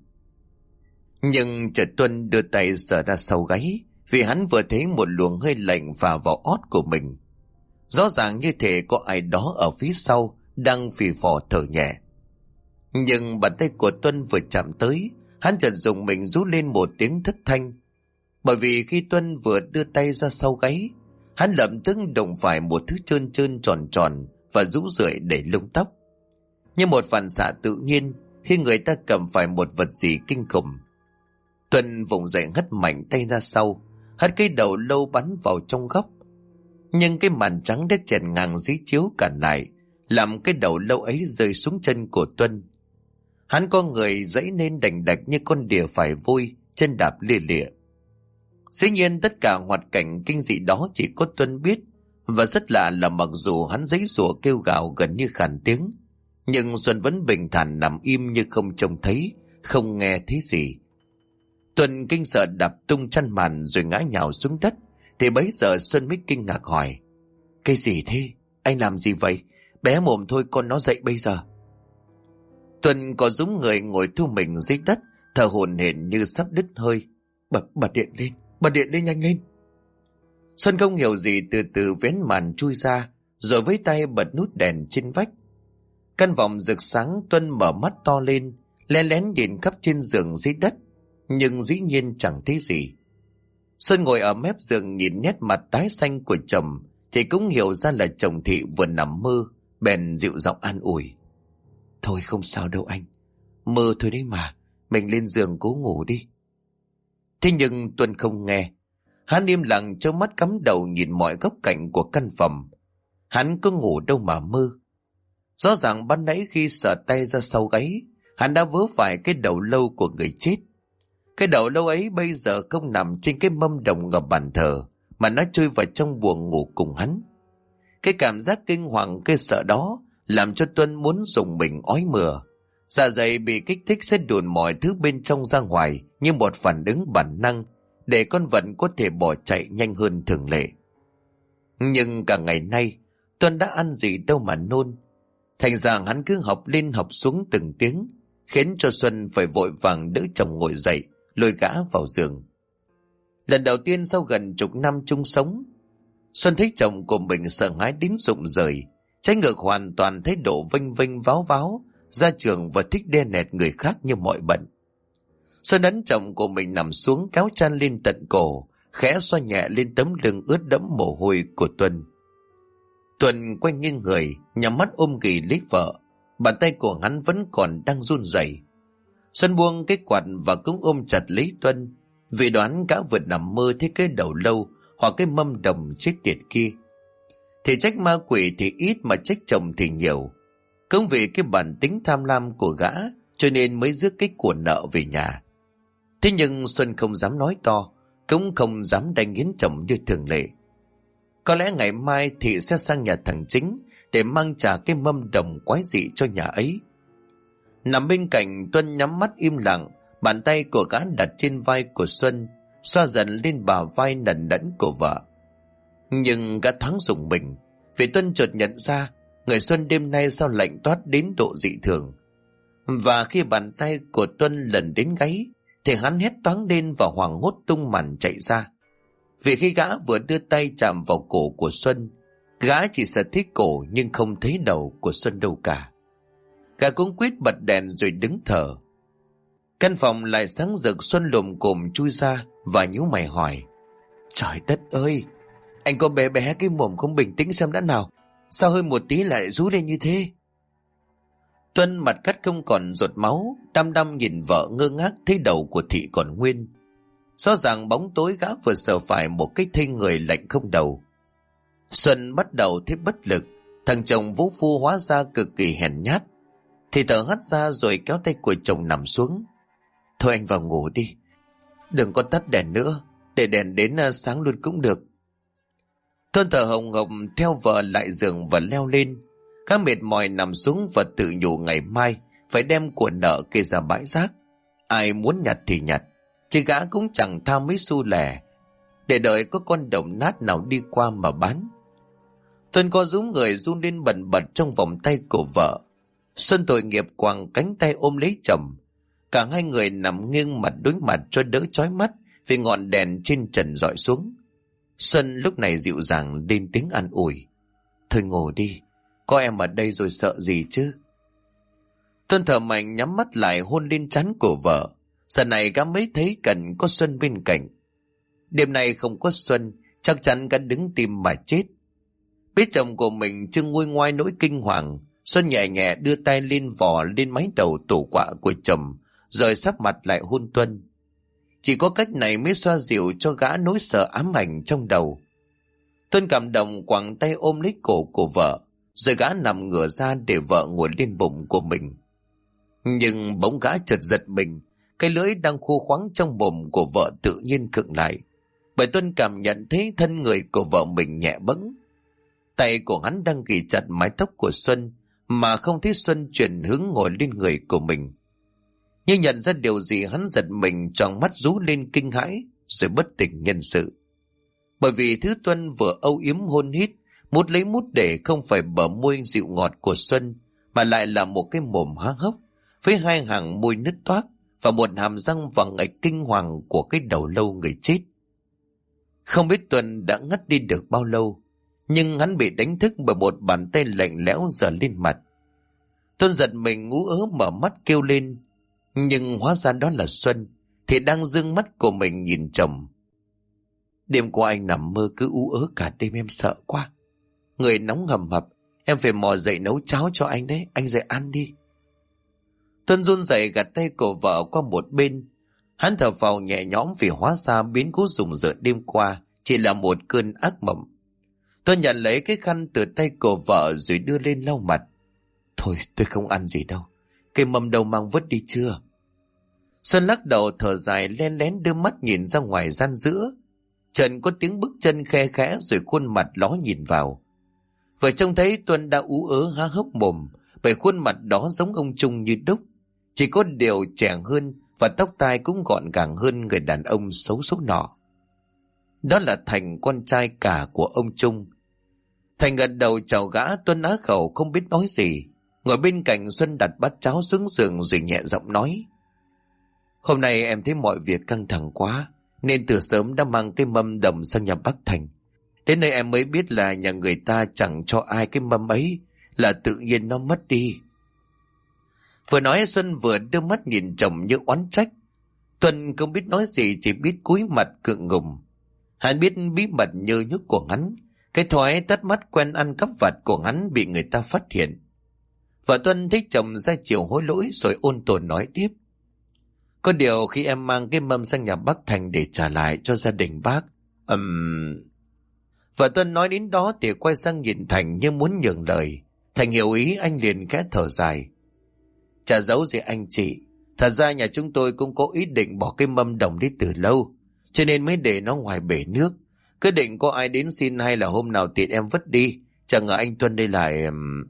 Nhưng chợt Tuân đưa tay sờ ra sau gáy, vì hắn vừa thấy một luồng hơi lạnh phả vào ót của mình. Rõ ràng như thể có ai đó ở phía sau đang phì phò thở nhẹ. Nhưng bàn tay của Tuân vừa chạm tới, Hắn chợt dùng mình rú lên một tiếng thất thanh. Bởi vì khi Tuân vừa đưa tay ra sau gáy, hắn lập tức đụng phải một thứ trơn trơn tròn tròn và rũ rượi để lông tóc. Như một phản xạ tự nhiên khi người ta cầm phải một vật gì kinh khủng. Tuân vùng dậy hất mạnh tay ra sau, hất cái đầu lâu bắn vào trong góc. Nhưng cái màn trắng đã chèn ngang dí chiếu cản lại, làm cái đầu lâu ấy rơi xuống chân của Tuân. Hắn có người dãy nên đành đạch như con đỉa phải vui, chân đạp lia lịa. Dĩ nhiên tất cả hoạt cảnh kinh dị đó chỉ có Tuân biết, và rất lạ là mặc dù hắn giãy giụa kêu gào gần như khàn tiếng, nhưng Xuân vẫn bình thản nằm im như không trông thấy, không nghe thấy gì. Tuân kinh sợ đạp tung chăn màn rồi ngã nhào xuống đất, thì bấy giờ Xuân mới kinh ngạc hỏi: cái gì thế? Anh làm gì vậy? Bé mồm thôi con nó dậy bây giờ. Tuân có dũng người ngồi thu mình dưới đất, thở hổn hển như sắp đứt hơi. Bật điện lên nhanh lên. Xuân không hiểu gì, từ từ vén màn chui ra, rồi với tay bật nút đèn trên vách. Căn phòng rực sáng. Tuân mở mắt to lên, lén lén nhìn khắp trên giường dưới đất, nhưng dĩ nhiên chẳng thấy gì. Xuân ngồi ở mép giường nhìn nét mặt tái xanh của chồng, thì cũng hiểu ra là chồng Thị vừa nằm mơ, bèn dịu giọng an ủi: thôi không sao đâu anh, mơ thôi đấy mà, mình lên giường cố ngủ đi. Thế nhưng Tuân không nghe. Hắn im lặng trơ mắt cắm đầu nhìn mọi góc cạnh của căn phòng. Hắn có ngủ đâu mà mơ. Rõ ràng ban nãy khi sờ tay ra sau gáy, hắn đã vớ phải cái đầu lâu của người chết. Cái đầu lâu ấy bây giờ không nằm trên cái mâm đồng ngập bàn thờ, mà nó trôi vào trong buồng ngủ cùng hắn. Cái cảm giác kinh hoàng cái sợ đó làm cho Tuân muốn dùng mình ói mửa. Dạ dày bị kích thích sẽ đùn mọi thứ bên trong ra ngoài như một phản ứng bản năng để con vật có thể bỏ chạy nhanh hơn thường lệ. Nhưng cả ngày nay Tuân đã ăn gì đâu mà nôn. Thành ra hắn cứ học lên học xuống từng tiếng, khiến cho Xuân phải vội vàng đỡ chồng ngồi dậy, lôi gã vào giường. Lần đầu tiên sau gần chục năm chung sống, Xuân thấy chồng của mình sợ hãi đến rụng rời, trái ngược hoàn toàn thái độ vênh vênh váo váo, ra trường và thích đe nẹt người khác như mọi bận. Xuân ấn chồng của mình nằm xuống, kéo chăn lên tận cổ, khẽ xoa nhẹ lên tấm lưng ướt đẫm mồ hôi của Tuân. Tuân quay nghiêng người, nhắm mắt ôm ghì lấy vợ, bàn tay của hắn vẫn còn đang run rẩy. Xuân buông cái quạt và cũng ôm chặt lấy Tuân, vì đoán gã vừa nằm mơ thấy cái đầu lâu hoặc cái mâm đồng chết tiệt kia. Thì trách ma quỷ thì ít mà trách chồng thì nhiều. Cũng vì cái bản tính tham lam của gã cho nên mới rước cái của nợ về nhà. Thế nhưng Xuân không dám nói to, cũng không dám đánh nghiến chồng như thường lệ. Có lẽ ngày mai Thị sẽ sang nhà thằng Chính để mang trả cái mâm đồng quái dị cho nhà ấy. Nằm bên cạnh, Tuân nhắm mắt im lặng, bàn tay của gã đặt trên vai của Xuân, xoa dần lên bả vai nần đẫn của vợ. Nhưng gã thoáng rùng mình, vì Tuân chợt nhận ra người Xuân đêm nay sao lạnh toát đến độ dị thường. Và khi bàn tay của Tuân lần đến gáy, thì hắn hét toáng lên và hoảng hốt tung màn chạy ra. Vì khi gã vừa đưa tay chạm vào cổ của Xuân, gã chỉ sợ thấy cổ nhưng không thấy đầu của Xuân đâu cả. Gã cũng quyết bật đèn rồi đứng thở. Căn phòng lại sáng rực. Xuân lồm cồm chui ra và nhíu mày hỏi: trời đất ơi, anh có bé bé cái mồm không bình tĩnh xem đã nào, sao hơi một tí lại rú lên như thế? Tuân mặt cắt không còn giọt máu, đăm đăm nhìn vợ ngơ ngác thấy đầu của Thị còn nguyên. Rõ ràng bóng tối gã vừa sờ phải một cái thây người lạnh không đầu. Xuân bắt đầu thấy bất lực. Thằng chồng vũ phu hóa ra cực kỳ hèn nhát, thì thở hắt ra rồi kéo tay của chồng nằm xuống. Thôi anh vào ngủ đi, đừng có tắt đèn nữa, để đèn đến sáng luôn cũng được. Tuân thở hồng hộc theo vợ lại giường và leo lên. Gã mệt mỏi nằm xuống và tự nhủ ngày mai phải đem của nợ kia ra bãi rác. Ai muốn nhặt thì nhặt, chứ gã cũng chẳng tha mấy xu lẻ để đợi có con đồng nát nào đi qua mà bán. Tuân co rúm người run lên bần bật trong vòng tay của vợ. Xuân tội nghiệp quàng cánh tay ôm lấy chồng. Cả hai người nằm nghiêng mặt đối mặt cho đỡ chói mắt vì ngọn đèn trên trần dọi xuống. Xuân lúc này dịu dàng lên tiếng an ủi: thôi ngủ đi, có em ở đây rồi sợ gì chứ. Tuân thở mạnh nhắm mắt lại hôn lên trán của vợ. Giờ này gã mới thấy cần có Xuân bên cạnh. Đêm nay không có Xuân, chắc chắn gã đứng tim mà chết. Biết chồng của mình chưa nguôi ngoai nỗi kinh hoàng, Xuân nhẹ nhẹ đưa tay lên vò lên mái đầu tủ quạ của chồng, rồi sắp mặt lại hôn Tuân. Chỉ có cách này mới xoa dịu cho gã nỗi sợ ám ảnh trong đầu. Tuân cảm động quàng tay ôm lấy cổ của vợ, rồi gã nằm ngửa ra để vợ ngồi lên bụng của mình. Nhưng bỗng gã chợt giật mình, cái lưỡi đang khô khoắng trong mồm của vợ tự nhiên khựng lại, bởi Tuân cảm nhận thấy thân người của vợ mình nhẹ bẫng. Tay của hắn đang ghì chặt mái tóc của Xuân, mà không thấy Xuân chuyển hướng ngồi lên người của mình. Nhưng nhận ra điều gì, hắn giật mình, tròn mắt rú lên kinh hãi, rồi bất tỉnh nhân sự. Bởi vì thứ Tuân vừa âu yếm hôn hít, mút lấy mút để không phải bờ môi dịu ngọt của Xuân, mà lại là một cái mồm há hốc, với hai hàng môi nứt toác và một hàm răng vàng ạch kinh hoàng của cái đầu lâu người chết. Không biết Tuân đã ngất đi được bao lâu, nhưng hắn bị đánh thức bởi một bàn tay lạnh lẽo giở lên mặt. Tuân giật mình ngú ớ mở mắt kêu lên, nhưng hóa ra đó là Xuân, thì đang dương mắt của mình nhìn chồng. Đêm qua anh nằm mơ cứ ú ớ cả đêm, em sợ quá. Người nóng hầm hập, em phải mò dậy nấu cháo cho anh đấy, anh dậy ăn đi. Tuân run rẩy gạt tay của vợ qua một bên. Hắn thở phào nhẹ nhõm vì hóa ra biến cố rùng rợn đêm qua chỉ là một cơn ác mộng. Tuân nhận lấy cái khăn từ tay của vợ rồi đưa lên lau mặt. Thôi tôi không ăn gì đâu, cái mâm đâu mang vứt đi chưa? Xuân lắc đầu thở dài, len lén đưa mắt nhìn ra ngoài gian giữa. Trần có tiếng bước chân khe khẽ, rồi khuôn mặt ló nhìn vào. Vừa trông thấy Tuân đã ú ớ há hốc mồm, bởi khuôn mặt đó giống ông Trung như đúc. Chỉ có điều trẻ hơn, và tóc tai cũng gọn gàng hơn người đàn ông xấu số nọ. Đó là Thành, con trai cả của ông Trung. Thành gật đầu chào gã. Tuân á khẩu không biết nói gì. Ngồi bên cạnh, Xuân đặt bát cháo xuống giường rồi nhẹ giọng nói. Hôm nay em thấy mọi việc căng thẳng quá, nên từ sớm đã mang cái mâm đồng sang nhà bác Thành. Đến nay em mới biết là nhà người ta chẳng cho ai cái mâm ấy, là tự nhiên nó mất đi. Vừa nói Xuân vừa đưa mắt nhìn chồng như oán trách. Tuân không biết nói gì, chỉ biết cúi mặt cượng ngùng. Hắn biết bí mật nhơ nhúc của hắn, cái thói tắt mắt quen ăn cắp vặt của hắn bị người ta phát hiện. Vợ Tuân thấy chồng ra chiều hối lỗi rồi ôn tồn nói tiếp. Có điều khi em mang cái mâm sang nhà bác Thành để trả lại cho gia đình bác, Vợ Tuân nói đến đó thì quay sang nhìn Thành như muốn nhường lời. Thành hiểu ý, anh liền khẽ thở dài. Chả giấu gì anh chị, thật ra nhà chúng tôi cũng có ý định bỏ cái mâm đồng đi từ lâu, cho nên mới để nó ngoài bể nước. Cứ định có ai đến xin hay là hôm nào tiện em vứt đi. Chẳng ngờ anh Tuân đây lại...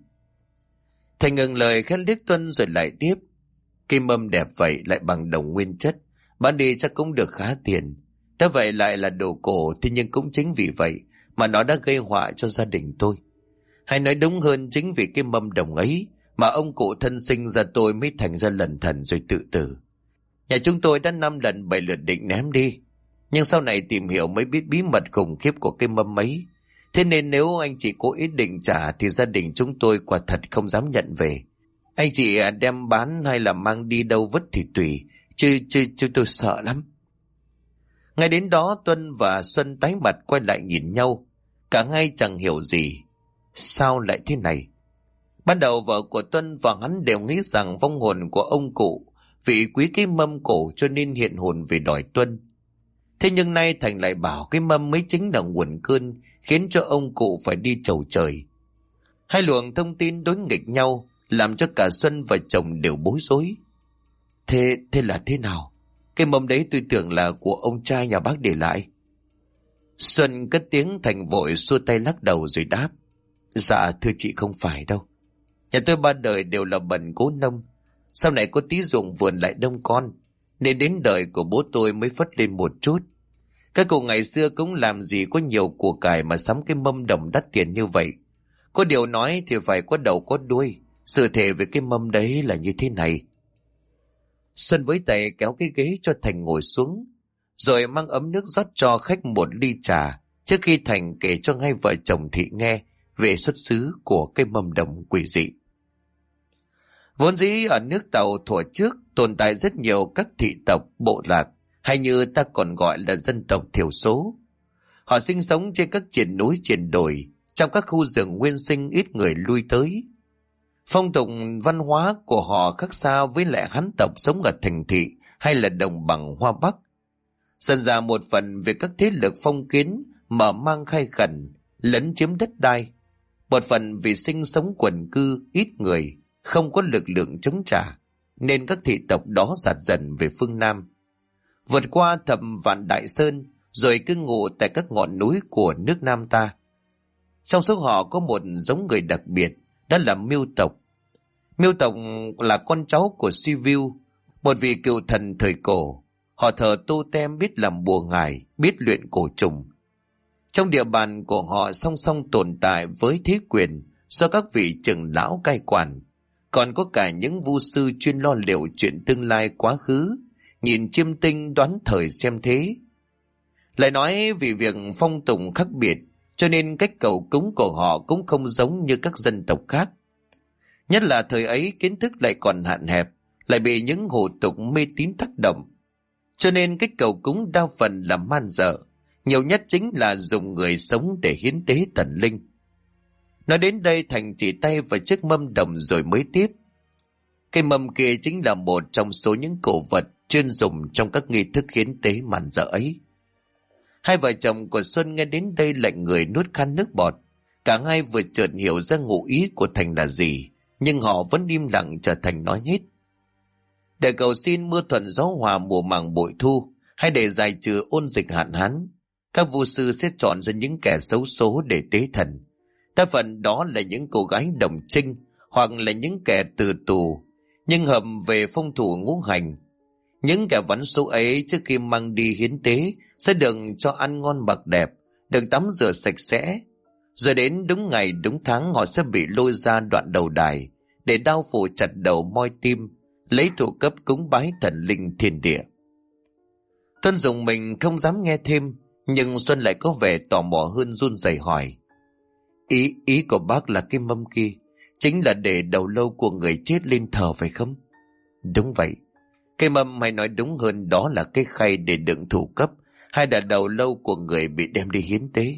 Thành ngừng lời khẽ liếc Tuân rồi lại tiếp. Cái mâm đẹp vậy, lại bằng đồng nguyên chất, bán đi chắc cũng được khá tiền. Đã vậy lại là đồ cổ, thế nhưng cũng chính vì vậy mà nó đã gây họa cho gia đình tôi. Hay nói đúng hơn, chính vì cái mâm đồng ấy mà ông cụ thân sinh ra tôi mới thành ra lẩn thẩn rồi tự tử. Nhà chúng tôi đã 5 lần 7 lượt định ném đi, nhưng sau này tìm hiểu mới biết bí mật khủng khiếp của cái mâm ấy. Thế nên nếu anh chị có ý định trả thì gia đình chúng tôi quả thật không dám nhận về. Anh chị đem bán hay là mang đi đâu vứt thì tùy, chứ tôi sợ lắm. Ngay đến đó Tuân và Xuân tái mặt quay lại nhìn nhau. Cả hai chẳng hiểu gì. Sao lại thế này? Ban đầu vợ của Tuân và hắn đều nghĩ rằng vong hồn của ông cụ vì quý cái mâm cổ cho nên hiện hồn về đòi Tuân. Thế nhưng nay Thành lại bảo cái mâm mới chính là nguồn cơn khiến cho ông cụ phải đi chầu trời. Hai luồng thông tin đối nghịch nhau làm cho cả Xuân và chồng đều bối rối. Thế là thế nào? Cái mâm đấy tôi tưởng là của ông trai nhà bác để lại. Xuân cất tiếng. Thành vội xua tay lắc đầu rồi đáp. Dạ thưa chị, không phải đâu. Nhà tôi ba đời đều là bần cố nông, sau này có tí ruộng vườn lại đông con, nên đến đời của bố tôi mới phất lên một chút. Các cụ ngày xưa cũng làm gì có nhiều của cải mà sắm cái mâm đồng đắt tiền như vậy. Có điều nói thì phải có đầu có đuôi. Sự thể về cái mâm đấy là như thế này. Xuân với tay kéo cái ghế cho Thành ngồi xuống, rồi mang ấm nước rót cho khách một ly trà, trước khi Thành kể cho hai vợ chồng Thị nghe về xuất xứ của cái mâm đồng quỷ dị. Vốn dĩ ở nước Tàu thuở trước tồn tại rất nhiều các thị tộc, bộ lạc, hay như ta còn gọi là dân tộc thiểu số. Họ sinh sống trên các triển núi triển đồi, trong các khu rừng nguyên sinh ít người lui tới. Phong tục văn hóa của họ khác xa với lại Hán tộc sống ở thành thị hay là đồng bằng Hoa Bắc. Dần ra một phần về các thế lực phong kiến mở mang khai khẩn, lấn chiếm đất đai. Một phần vì sinh sống quần cư ít người, không có lực lượng chống trả, nên các thị tộc đó dạt dần về phương Nam. Vượt qua thập vạn Đại Sơn, rồi cư ngụ tại các ngọn núi của nước Nam ta. Trong số họ có một giống người đặc biệt, đó là Miêu tộc. Miêu tộc là con cháu của Suy Viu, một vị cựu thần thời cổ. Họ thờ tô tem, biết làm bùa ngải, biết luyện cổ trùng. Trong địa bàn của họ song song tồn tại với thế quyền do các vị trưởng lão cai quản, còn có cả những vu sư chuyên lo liệu chuyện tương lai quá khứ, nhìn chiêm tinh đoán thời xem thế. Lại nói vì việc phong tục khác biệt, cho nên cách cầu cúng của họ cũng không giống như các dân tộc khác. Nhất là thời ấy kiến thức lại còn hạn hẹp, lại bị những hủ tục mê tín tác động. Cho nên cách cầu cúng đa phần là man dợ, nhiều nhất chính là dùng người sống để hiến tế thần linh. Nói đến đây Thành chỉ tay vào chiếc mâm đồng rồi mới tiếp. Cây mâm kia chính là một trong số những cổ vật chuyên dùng trong các nghi thức hiến tế man dợ ấy. Hai vợ chồng của Xuân nghe đến đây lạnh người nuốt khan nước bọt. Cả hai vừa chợt hiểu ra ngụ ý của Thành là gì, nhưng họ vẫn im lặng chờ Thành nói hết. Để cầu xin mưa thuận gió hòa mùa màng bội thu, hay để giải trừ ôn dịch hạn hán, các vu sư sẽ chọn ra những kẻ xấu số để tế thần. Đa phần đó là những cô gái đồng trinh hoặc là những kẻ từ tù, nhưng hợp về phong thủy ngũ hành. Những kẻ vắn số ấy trước khi mang đi hiến tế sẽ được cho ăn ngon mặc đẹp, được tắm rửa sạch sẽ. Rồi đến đúng ngày đúng tháng họ sẽ bị lôi ra đoạn đầu đài để đao phủ chặt đầu moi tim, lấy thủ cấp cúng bái thần linh thiên địa. Tuân dùng mình không dám nghe thêm, nhưng Xuân lại có vẻ tò mò hơn, run rẩy hỏi. Ý của bác là cái mâm kia chính là để đầu lâu của người chết lên thờ phải không? Đúng vậy. Cái mâm, hay nói đúng hơn đó là cái khay để đựng thủ cấp, hay là đầu lâu của người bị đem đi hiến tế.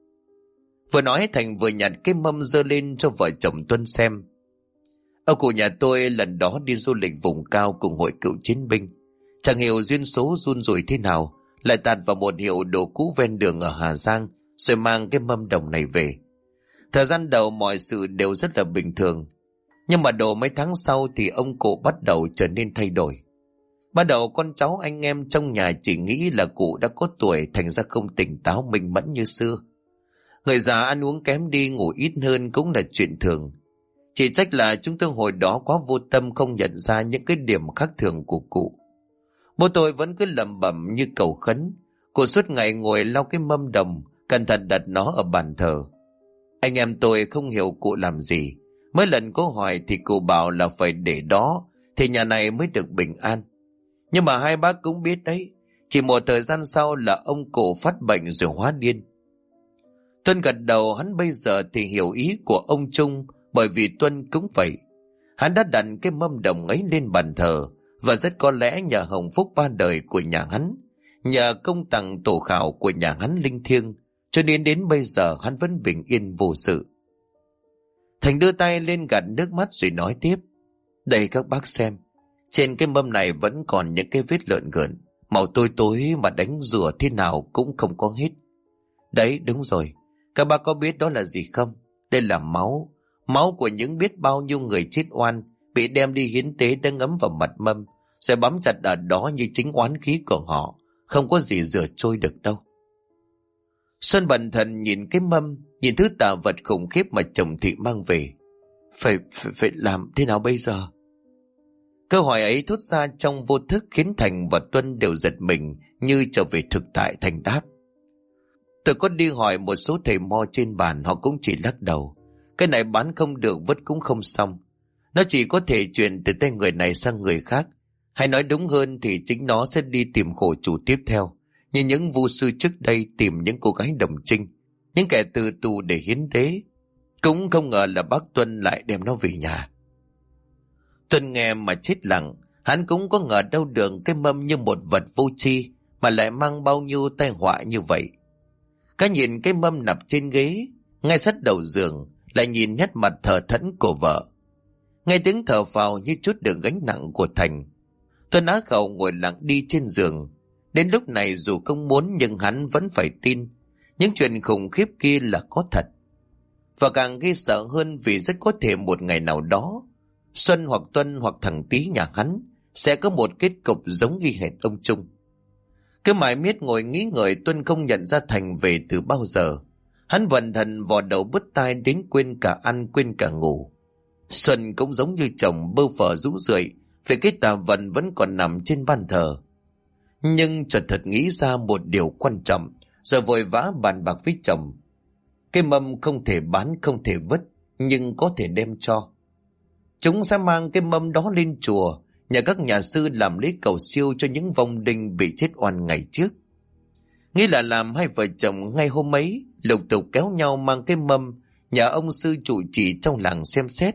Vừa nói Thành vừa nhặt cái mâm giơ lên cho vợ chồng Tuân xem. Ông cụ nhà tôi lần đó đi du lịch vùng cao cùng hội cựu chiến binh. Chẳng hiểu duyên số run rủi thế nào, lại tạt vào một hiệu đồ cũ ven đường ở Hà Giang, rồi mang cái mâm đồng này về. Thời gian đầu mọi sự đều rất là bình thường, nhưng mà độ mấy tháng sau thì ông cụ bắt đầu trở nên thay đổi. Ban đầu con cháu anh em trong nhà chỉ nghĩ là cụ đã có tuổi, thành ra không tỉnh táo minh mẫn như xưa. Người già ăn uống kém đi, ngủ ít hơn cũng là chuyện thường. Chỉ trách là chúng tôi hồi đó quá vô tâm, không nhận ra những cái điểm khác thường của cụ. Bố tôi vẫn cứ lẩm bẩm như cầu khấn. Cụ suốt ngày ngồi lau cái mâm đồng, cẩn thận đặt nó ở bàn thờ. Anh em tôi không hiểu cụ làm gì. Mấy lần có hỏi thì cụ bảo là phải để đó thì nhà này mới được bình an. Nhưng mà hai bác cũng biết đấy, chỉ một thời gian sau là ông cụ phát bệnh rồi hóa điên. Tuân gật đầu, hắn bây giờ thì hiểu ý của ông Trung, bởi vì Tuân cũng vậy. Hắn đã đặt cái mâm đồng ấy lên bàn thờ, và rất có lẽ nhờ hồng phúc ba đời của nhà hắn, nhờ công tặng tổ khảo của nhà hắn linh thiêng, cho nên đến bây giờ hắn vẫn bình yên vô sự. Thành đưa tay lên gạt nước mắt rồi nói tiếp. Đây các bác xem, trên cái mâm này vẫn còn những cái vết lợn gợn, màu tối tối mà đánh rửa thế nào cũng không có hết. Đấy, đúng rồi, các bác có biết đó là gì không? Đây là máu, máu của những biết bao nhiêu người chết oan, bị đem đi hiến tế đã ngấm vào mặt mâm, rồi bám chặt ở đó như chính oán khí của họ, không có gì rửa trôi được đâu. Xuân bần thần nhìn cái mâm, nhìn thứ tà vật khủng khiếp mà chồng thị mang về. Phải làm thế nào bây giờ? Câu hỏi ấy thốt ra trong vô thức khiến Thành và Tuân đều giật mình như trở về thực tại. Thành đáp. Tôi có đi hỏi một số thầy mo trên bàn, họ cũng chỉ lắc đầu. Cái này bán không được, vứt cũng không xong. Nó chỉ có thể chuyển từ tay người này sang người khác. Hay nói đúng hơn thì chính nó sẽ đi tìm khổ chủ tiếp theo, như những vu sư trước đây tìm những cô gái đồng trinh, những kẻ từ tù để hiến tế. Cũng không ngờ là bác Tuân lại đem nó về nhà. Tuân nghe mà chết lặng, hắn cũng có ngờ đâu được cái mâm như một vật vô tri mà lại mang bao nhiêu tai họa như vậy. Cả nhìn cái mâm nằm trên ghế, ngay sát đầu giường, lại nhìn nét mặt thờ thẫn của vợ. Nghe tiếng thở phào như chút được gánh nặng của Thành. Tuân á khẩu ngồi lặng đi trên giường. Đến lúc này dù không muốn nhưng hắn vẫn phải tin những chuyện khủng khiếp kia là có thật. Và càng ghê sợ hơn vì rất có thể một ngày nào đó, Xuân hoặc Tuân hoặc thằng Tý nhà hắn sẽ có một kết cục giống y hệt ông Trung. Cứ mãi miết ngồi nghĩ ngợi, Tuân không nhận ra Thành về từ bao giờ. Hắn vần thần vò đầu bứt tai đến quên cả ăn quên cả ngủ. Xuân cũng giống như chồng bơ phờ rũ rượi về cái tà vận vẫn còn nằm trên ban thờ. Nhưng chợt thật nghĩ ra một điều quan trọng, rồi vội vã bàn bạc với chồng. Cái mâm không thể bán, không thể vứt, nhưng có thể đem cho. Chúng sẽ mang cái mâm đó lên chùa, nhờ các nhà sư làm lễ cầu siêu cho những vong linh bị chết oan ngày trước. Nghĩ là làm, hai vợ chồng ngay hôm ấy lục tục kéo nhau mang cái mâm nhà ông sư trụ trì trong làng xem xét.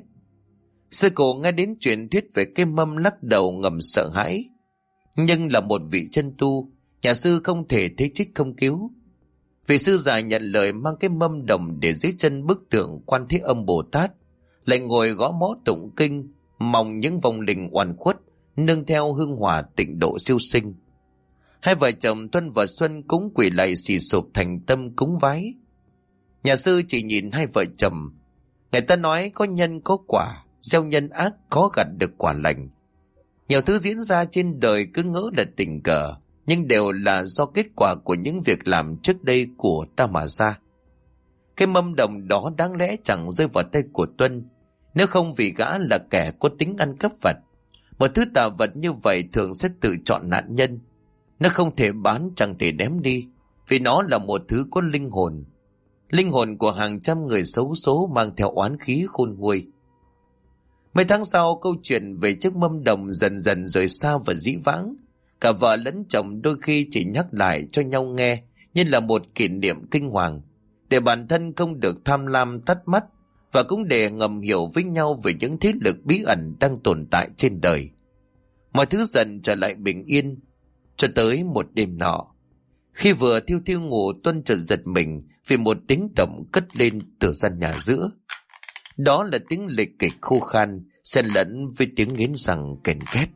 Sư cổ nghe đến chuyện thuyết về cái mâm lắc đầu ngầm sợ hãi. Nhưng là một vị chân tu, nhà sư không thể thấy trích không cứu. Vị sư già nhận lời mang cái mâm đồng để dưới chân bức tượng Quan Thế Âm Bồ Tát, lại ngồi gõ mõ tụng kinh, mong những vong linh oan khuất nương theo hương hỏa tịnh độ siêu sinh. Hai vợ chồng Tuân và Xuân cũng quỳ lạy xì sụp thành tâm cúng vái. Nhà sư chỉ nhìn hai vợ chồng. Người ta nói có nhân có quả, gieo nhân ác khó gặt được quả lành. Nhiều thứ diễn ra trên đời cứ ngỡ là tình cờ, nhưng đều là do kết quả của những việc làm trước đây của ta mà ra. Cái mâm đồng đó đáng lẽ chẳng rơi vào tay của Tuân, nếu không vì gã là kẻ có tính ăn cắp vật. Một thứ tà vật như vậy thường sẽ tự chọn nạn nhân. Nó không thể bán, chẳng thể đếm đi, vì nó là một thứ có linh hồn. Linh hồn của hàng trăm người xấu số mang theo oán khí khôn nguôi. Mấy tháng sau, câu chuyện về chiếc mâm đồng dần dần rời xa và dĩ vãng. Cả vợ lẫn chồng đôi khi chỉ nhắc lại cho nhau nghe như là một kỷ niệm kinh hoàng, để bản thân không được tham lam tắt mắt, và cũng để ngầm hiểu với nhau về những thế lực bí ẩn đang tồn tại trên đời. Mọi thứ dần trở lại bình yên, cho tới một đêm nọ. Khi vừa thiêu thiêu ngủ, Tuân chợt giật mình vì một tiếng động cất lên từ gian nhà giữa. Đó là tiếng lệch kịch khô khan, xen lẫn với tiếng nghiến răng kèn két.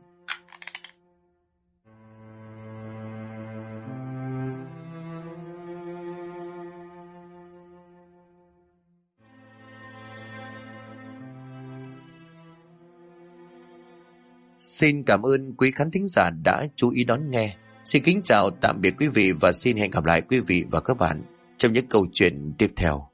Xin cảm ơn quý khán thính giả đã chú ý đón nghe. Xin kính chào tạm biệt quý vị và xin hẹn gặp lại quý vị và các bạn trong những câu chuyện tiếp theo.